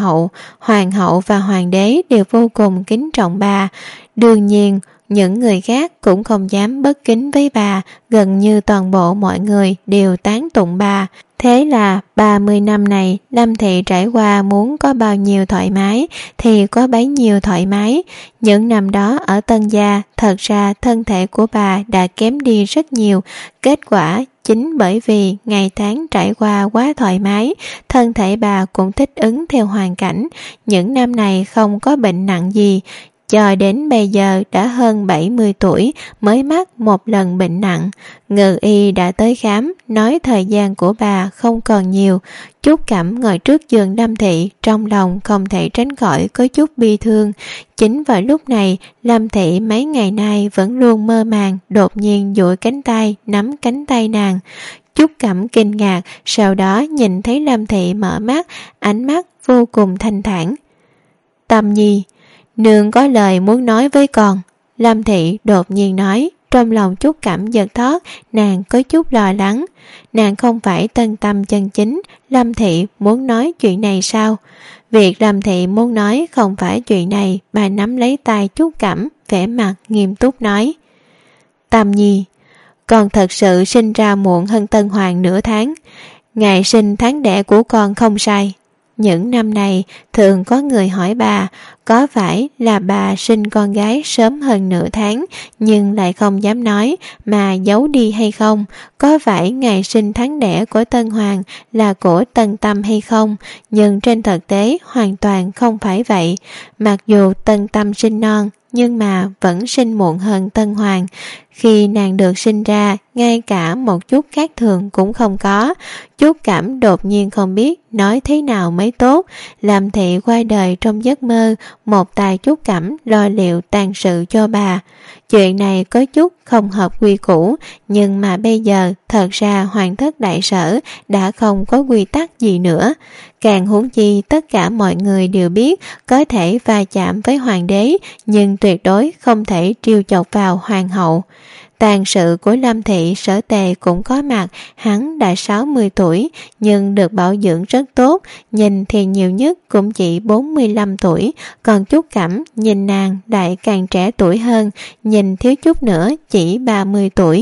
hậu và hoàng đế đều vô cùng kính trọng bà. Đương nhiên, những người khác cũng không dám bất kính với bà, gần như toàn bộ mọi người đều tán tụng bà. Thế là 30 năm này, Lâm Thị trải qua muốn có bao nhiêu thoải mái thì có bấy nhiêu thoải mái. Những năm đó ở Tân Gia, thật ra thân thể của bà đã kém đi rất nhiều. Kết quả chính bởi vì ngày tháng trải qua quá thoải mái, thân thể bà cũng thích ứng theo hoàn cảnh. Những năm này không có bệnh nặng gì, cho đến bây giờ đã hơn 70 tuổi mới mắc một lần bệnh nặng. Ngự y đã tới khám, nói thời gian của bà không còn nhiều. Trúc Cẩm ngồi trước giường Lâm Thị, trong lòng không thể tránh khỏi có chút bi thương. Chính vào lúc này, Lâm Thị mấy ngày nay vẫn luôn mơ màng, đột nhiên duỗi cánh tay, nắm cánh tay nàng. Trúc Cẩm kinh ngạc, sau đó nhìn thấy Lâm Thị mở mắt, ánh mắt vô cùng thanh thản. Tâm Nhi, nương có lời muốn nói với con. Lâm Thị đột nhiên nói. Trong lòng Trúc Cẩm giật thót, nàng có chút lo lắng. Nàng không phải Tân Tâm chân chính, Lâm Thị muốn nói chuyện này sao? Việc Lâm Thị muốn nói không phải chuyện này. Bà nắm lấy tay Trúc Cẩm, vẻ mặt nghiêm túc nói. Tâm Nhi, con thật sự sinh ra muộn hơn Tân Hoàng nửa tháng. Ngày sinh tháng đẻ của con không sai. Những năm này thường có người hỏi bà có phải là bà sinh con gái sớm hơn nửa tháng nhưng lại không dám nói mà giấu đi hay không, có phải ngày sinh tháng đẻ của Tân Hoàng là của Tân Tâm hay không, nhưng trên thực tế hoàn toàn không phải vậy. Mặc dù Tân Tâm sinh non nhưng mà vẫn sinh muộn hơn Tân Hoàng. Khi nàng được sinh ra, ngay cả một chút khác thường cũng không có. Trúc Cẩm đột nhiên không biết nói thế nào mới tốt. Lâm Thị qua đời trong giấc mơ, một tay Trúc Cẩm lo liệu tang sự cho bà. Chuyện này có chút không hợp quy củ, nhưng mà bây giờ thật ra hoàng thất đại sở đã không có quy tắc gì nữa. Càng huống chi tất cả mọi người đều biết có thể va chạm với hoàng đế, nhưng tuyệt đối không thể trêu chọc vào hoàng hậu. Tang sự của Lâm Thị, Sở Tề cũng có mặt. Hắn đã 60 tuổi nhưng được bảo dưỡng rất tốt, nhìn thì nhiều nhất cũng chỉ 45 tuổi, còn Trúc Cẩm nhìn nàng lại càng trẻ tuổi hơn, nhìn thiếu chút nữa chỉ 30 tuổi.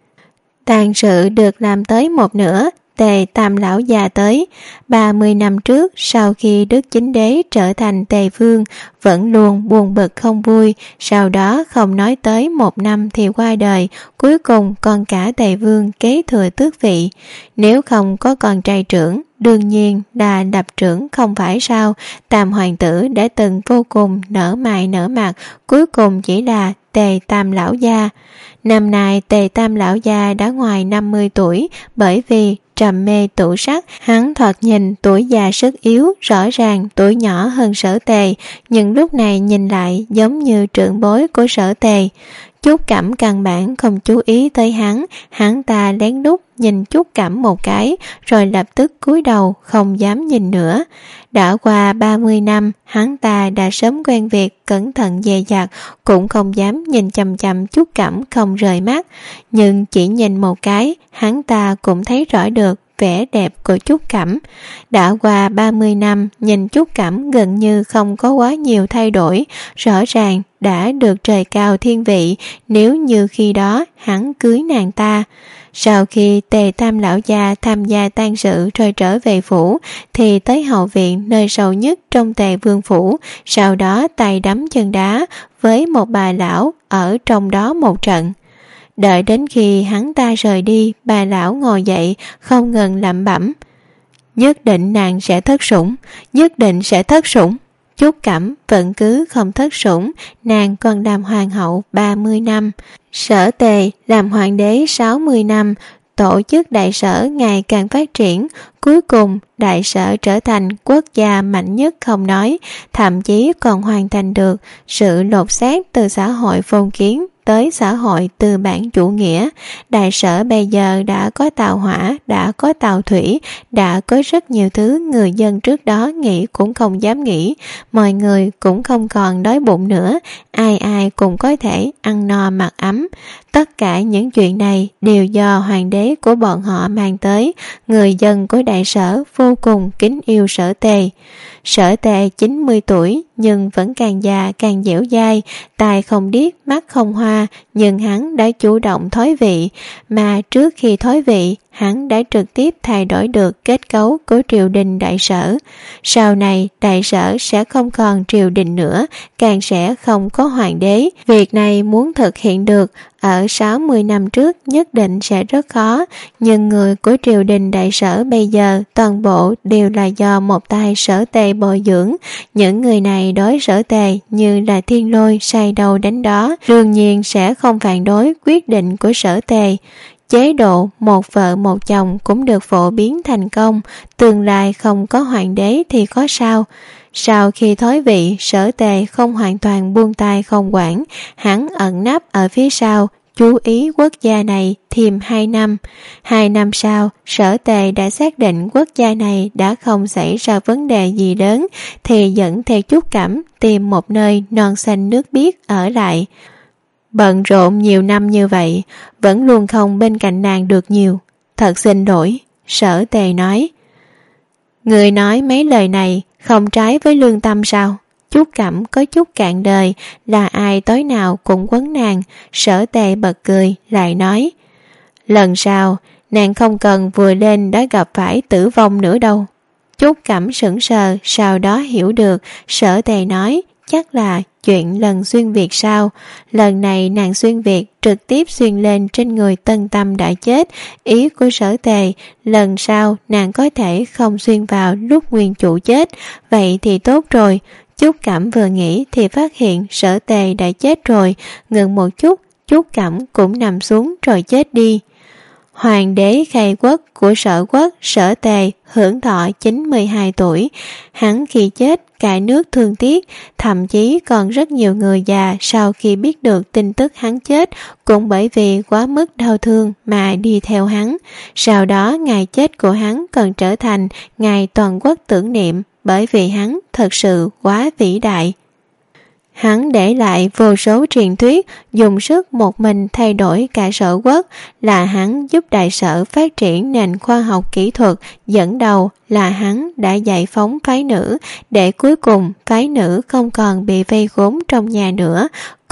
Tang sự được làm tới một nửa, Tề Tam lão già tới. 30 năm trước, sau khi Đức Chính Đế trở thành Tề Vương, vẫn luôn buồn bực không vui, sau đó không nói tới 1 năm thì qua đời, cuối cùng còn cả Tề Vương kế thừa tước vị. Nếu không có con trai trưởng, đương nhiên là đập trưởng không phải sao. Tam hoàng tử đã từng vô cùng nở mày nở mặt, cuối cùng chỉ là Tề Tam lão gia. Năm nay Tề Tam lão gia đã ngoài 50 tuổi, bởi vì trầm mê tủ sắc, hắn thoạt nhìn tuổi già sức yếu, rõ ràng tuổi nhỏ hơn Sở Tề, nhưng lúc này nhìn lại giống như trưởng bối của Sở Tề. Trúc Cẩm căn bản không chú ý tới hắn ta lén lút nhìn Trúc Cẩm một cái, rồi lập tức cúi đầu không dám nhìn nữa. Đã qua 30 năm, hắn ta đã sớm quen việc cẩn thận dè dặt, cũng không dám nhìn chằm chằm Trúc Cẩm không rời mắt. Nhưng chỉ nhìn một cái, hắn ta cũng thấy rõ được vẻ đẹp của Trúc Cẩm. Đã qua 30 năm, nhìn Trúc Cẩm gần như không có quá nhiều thay đổi, rõ ràng đã được trời cao thiên vị nếu như khi đó hắn cưới nàng ta. Sau khi Tề Tam lão gia tham gia tang sự rồi trở về phủ, thì tới hậu viện nơi sâu nhất trong Tề Vương phủ, sau đó tay đấm chân đá với một bà lão ở trong đó một trận. Đợi đến khi hắn ta rời đi, bà lão ngồi dậy không ngừng lẩm bẩm: nhất định nàng sẽ thất sủng, nhất định sẽ thất sủng. Trúc Cẩm vẫn cứ không thất sủng, nàng còn làm hoàng hậu 30 năm, Sở Tề làm hoàng đế 60 năm, tổ chức đại sở ngày càng phát triển, cuối cùng đại sở trở thành quốc gia mạnh nhất không nói, thậm chí còn hoàn thành được sự lột xác từ xã hội phong kiến tới xã hội tư bản chủ nghĩa. Đại sở bây giờ đã có tàu hỏa, đã có tàu thủy, đã có rất nhiều thứ người dân trước đó nghĩ cũng không dám nghĩ. Mọi người cũng không còn đói bụng nữa, ai ai cũng có thể ăn no mặc ấm. Tất cả những chuyện này đều do hoàng đế của bọn họ mang tới. Người dân của đại sở vô cùng kính yêu Sở Tề. Sở Tề 90 tuổi nhưng vẫn càng già càng dẻo dai, tai không điếc mắt không hoa, nhưng hắn đã chủ động thoái vị, mà trước khi thoái vị hắn đã trực tiếp thay đổi được kết cấu của triều đình đại sở. Sau này đại sở sẽ không còn triều đình nữa, càng sẽ không có hoàng đế. Việc này muốn thực hiện được ở 60 năm trước nhất định sẽ rất khó, nhưng người của triều đình đại sở bây giờ toàn bộ đều là do một tay Sở Tề bồi dưỡng. Những người này đối Sở Tề như là thiên lôi say đầu đánh đó, đương nhiên sẽ không phản đối quyết định của Sở Tề. Chế độ một vợ một chồng cũng được phổ biến thành công, tương lai không có hoàng đế thì có sao. Sau khi thoái vị, Sở Tề không hoàn toàn buông tay không quản, hắn ẩn nấp ở phía sau, chú ý quốc gia này thêm 2 năm. 2 năm sau, Sở Tề đã xác định quốc gia này đã không xảy ra vấn đề gì lớn, thì dẫn theo Trúc Cẩm tìm một nơi non xanh nước biếc ở lại. Bận rộn nhiều năm như vậy, vẫn luôn không bên cạnh nàng được nhiều. Thật xin lỗi, Sở Tề nói. Người nói mấy lời này không trái với lương tâm sao? Trúc Cẩm có chút cạn đời, là ai tối nào cũng quấn nàng. Sở Tề bật cười lại nói: lần sau nàng không cần vừa lên đã gặp phải tử vong nữa đâu. Trúc Cẩm sững sờ, sau đó hiểu được Sở Tề nói chắc là chuyện lần xuyên Việt sao. Lần này nàng xuyên Việt trực tiếp xuyên lên trên người Tân Tâm đã chết. Ý của Sở Tề lần sau nàng có thể không xuyên vào lúc nguyên chủ chết, vậy thì tốt rồi. Trúc Cẩm vừa nghĩ thì phát hiện Sở Tề đã chết rồi. Ngừng một chút, Trúc Cẩm cũng nằm xuống rồi chết đi. Hoàng đế khai quốc của Sở Quốc Sở Tề hưởng thọ 92 tuổi. Hắn khi chết cả nước thương tiếc, thậm chí còn rất nhiều người già sau khi biết được tin tức hắn chết cũng bởi vì quá mức đau thương mà đi theo hắn. Sau đó ngày chết của hắn còn trở thành ngày toàn quốc tưởng niệm, bởi vì hắn thật sự quá vĩ đại. Hắn để lại vô số truyền thuyết, dùng sức một mình thay đổi cả Sở Quốc, là hắn giúp đại sở phát triển nền khoa học kỹ thuật, dẫn đầu là hắn đã giải phóng phái nữ, để cuối cùng phái nữ không còn bị vây khốn trong nhà nữa,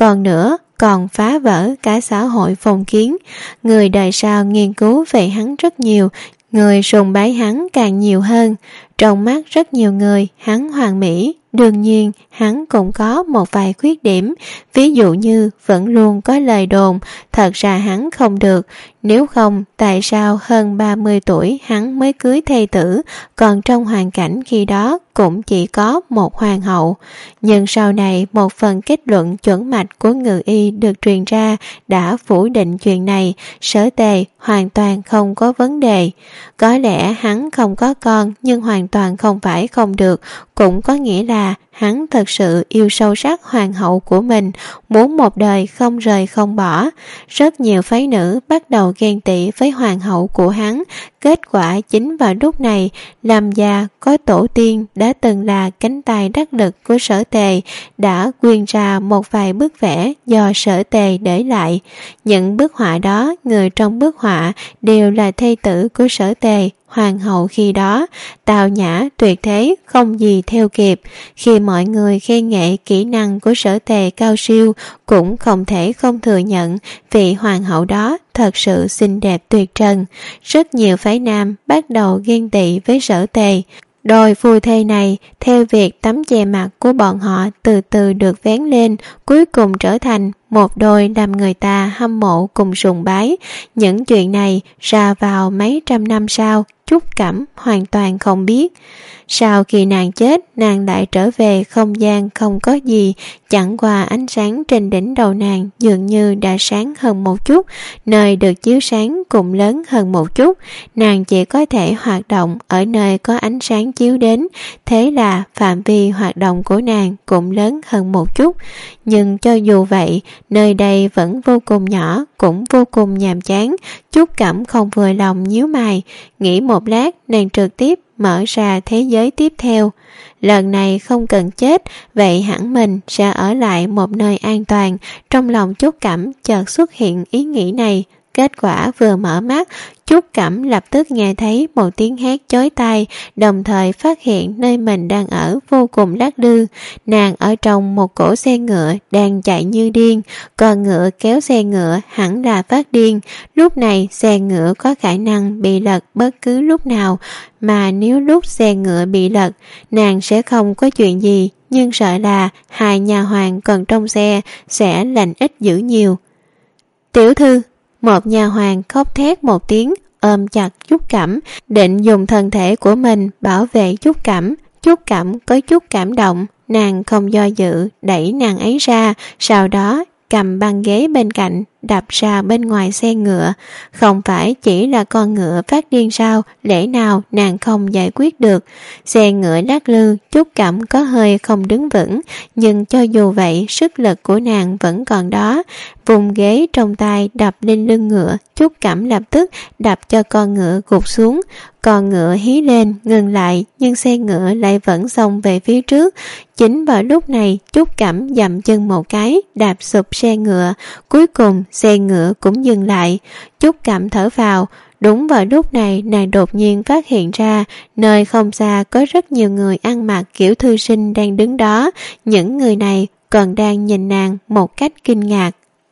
còn phá vỡ cả xã hội phong kiến. Người đời sau nghiên cứu về hắn rất nhiều, người sùng bái hắn càng nhiều hơn. Trong mắt rất nhiều người, hắn hoàn mỹ. Đương nhiên, hắn cũng có một vài khuyết điểm, ví dụ như vẫn luôn có lời đồn, thật ra hắn không được. Nếu không, tại sao hơn 30 tuổi hắn mới cưới thê tử, còn trong hoàn cảnh khi đó cũng chỉ có một hoàng hậu. Nhưng sau này, một phần kết luận chuẩn mạch của Ngự Y được truyền ra đã phủ định chuyện này, Sở Tề hoàn toàn không có vấn đề. Có lẽ hắn không có con, nhưng hoàn toàn không phải không được, cũng có nghĩa là hắn thật sự yêu sâu sắc hoàng hậu của mình, muốn một đời không rời không bỏ. Rất nhiều phái nữ bắt đầu ghen tị với hoàng hậu của hắn. Kết quả chính vào lúc này, Lâm gia có tổ tiên đã từng là cánh tay đắc lực của Sở Tề đã quyên ra một vài bức vẽ do Sở Tề để lại. Những bức họa đó, người trong bức họa đều là thê tử của Sở Tề. Hoàng hậu khi đó tào nhã tuyệt thế, không gì theo kịp. Khi mọi người khen ngợi kỹ năng của Sở Tề cao siêu, cũng không thể không thừa nhận vị hoàng hậu đó thật sự xinh đẹp tuyệt trần. Rất nhiều phái nam bắt đầu ghen tị với Sở Tề. Đôi phu thê này, theo việc tấm che mặt của bọn họ từ từ được vén lên, cuối cùng trở thành một đôi làm người ta hâm mộ cùng sùng bái. Những chuyện này ra vào mấy trăm năm sau, Trúc Cẩm hoàn toàn không biết. Sau khi nàng chết, nàng lại trở về không gian không có gì, chẳng qua ánh sáng trên đỉnh đầu nàng dường như đã sáng hơn một chút, nơi được chiếu sáng cũng lớn hơn một chút. Nàng chỉ có thể hoạt động ở nơi có ánh sáng chiếu đến, thế là phạm vi hoạt động của nàng cũng lớn hơn một chút. Nhưng cho dù vậy, nơi đây vẫn vô cùng nhỏ, cũng vô cùng nhàm chán. Trúc Cẩm không vừa lòng nhíu mày, nghĩ một lát, nàng trực tiếp mở ra thế giới tiếp theo. Lần này không cần chết, vậy hẳn mình sẽ ở lại một nơi an toàn. Trong lòng Trúc Cẩm chợt xuất hiện ý nghĩ này. Kết quả vừa mở mắt, Trúc Cẩm lập tức nghe thấy một tiếng hét chói tai, đồng thời phát hiện nơi mình đang ở vô cùng lắc lư. Nàng ở trong một cỗ xe ngựa đang chạy như điên, con ngựa kéo xe ngựa hẳn là phát điên. Lúc này xe ngựa có khả năng bị lật bất cứ lúc nào, mà nếu lúc xe ngựa bị lật, nàng sẽ không có chuyện gì, nhưng sợ là hai nhà hoàng còn trong xe sẽ lành ít dữ nhiều. Tiểu thư, một nhà hoàng khóc thét một tiếng, ôm chặt Trúc Cẩm, định dùng thân thể của mình bảo vệ Trúc Cẩm. Trúc Cẩm có chút cảm động, nàng không do dự đẩy nàng ấy ra, sau đó cầm băng ghế bên cạnh đập ra bên ngoài xe ngựa. Không phải chỉ là con ngựa phát điên sao, lẽ nào nàng không giải quyết được? Xe ngựa lắc lư, Trúc Cẩm có hơi không đứng vững, nhưng cho dù vậy sức lực của nàng vẫn còn đó. Vùng ghế trong tay đập lên lưng ngựa, Trúc Cẩm lập tức đập cho con ngựa gục xuống. Con ngựa hí lên ngừng lại, nhưng xe ngựa lại vẫn xông về phía trước. Chính vào lúc này, Trúc Cẩm dậm chân một cái, đạp sụp xe ngựa. Cuối cùng xe ngựa cũng dừng lại. Trúc Cẩm thở vào. Đúng vào lúc này, nàng đột nhiên phát hiện ra nơi không xa có rất nhiều người ăn mặc kiểu thư sinh đang đứng đó. Những người này còn đang nhìn nàng một cách kinh ngạc.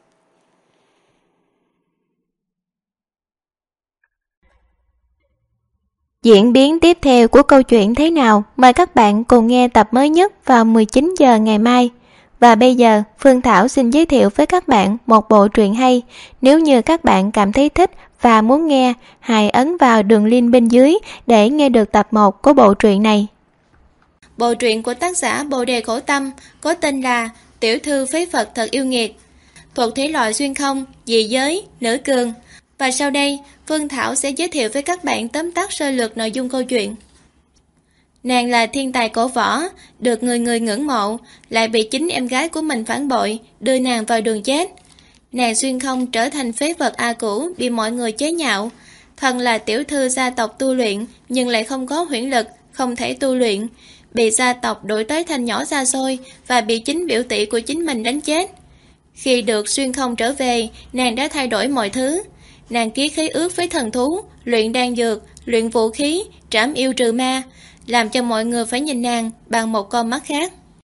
Diễn biến tiếp theo của câu chuyện thế nào? Mời các bạn cùng nghe tập mới nhất vào 19 giờ ngày mai. Và bây giờ, Phương Thảo xin giới thiệu với các bạn một bộ truyện hay. Nếu như các bạn cảm thấy thích và muốn nghe, hãy ấn vào đường link bên dưới để nghe được tập 1 của bộ truyện này. Bộ truyện của tác giả Bồ Đề Khổ Tâm có tên là Tiểu thư phế vật thật yêu nghiệt. thuộc thể loại xuyên không, dị giới, nữ cường. Và sau đây, Phương Thảo sẽ giới thiệu với các bạn tóm tắt sơ lược nội dung câu chuyện. Nàng là thiên tài cổ võ, được người người ngưỡng mộ, lại bị chính em gái của mình phản bội, đưa nàng vào đường chết. Nàng xuyên không trở thành phế vật A Cũ, bị mọi người chế nhạo. Thần là tiểu thư gia tộc tu luyện, nhưng lại không có huyễn lực, không thể tu luyện. Bị gia tộc đuổi tới thành nhỏ xa xôi và bị chính biểu tỷ của chính mình đánh chết. Khi được xuyên không trở về, nàng đã thay đổi mọi thứ. Nàng ký khế ước với thần thú, luyện đan dược, luyện vũ khí, trảm yêu trừ ma, làm cho mọi người phải nhìn nàng bằng một con mắt khác.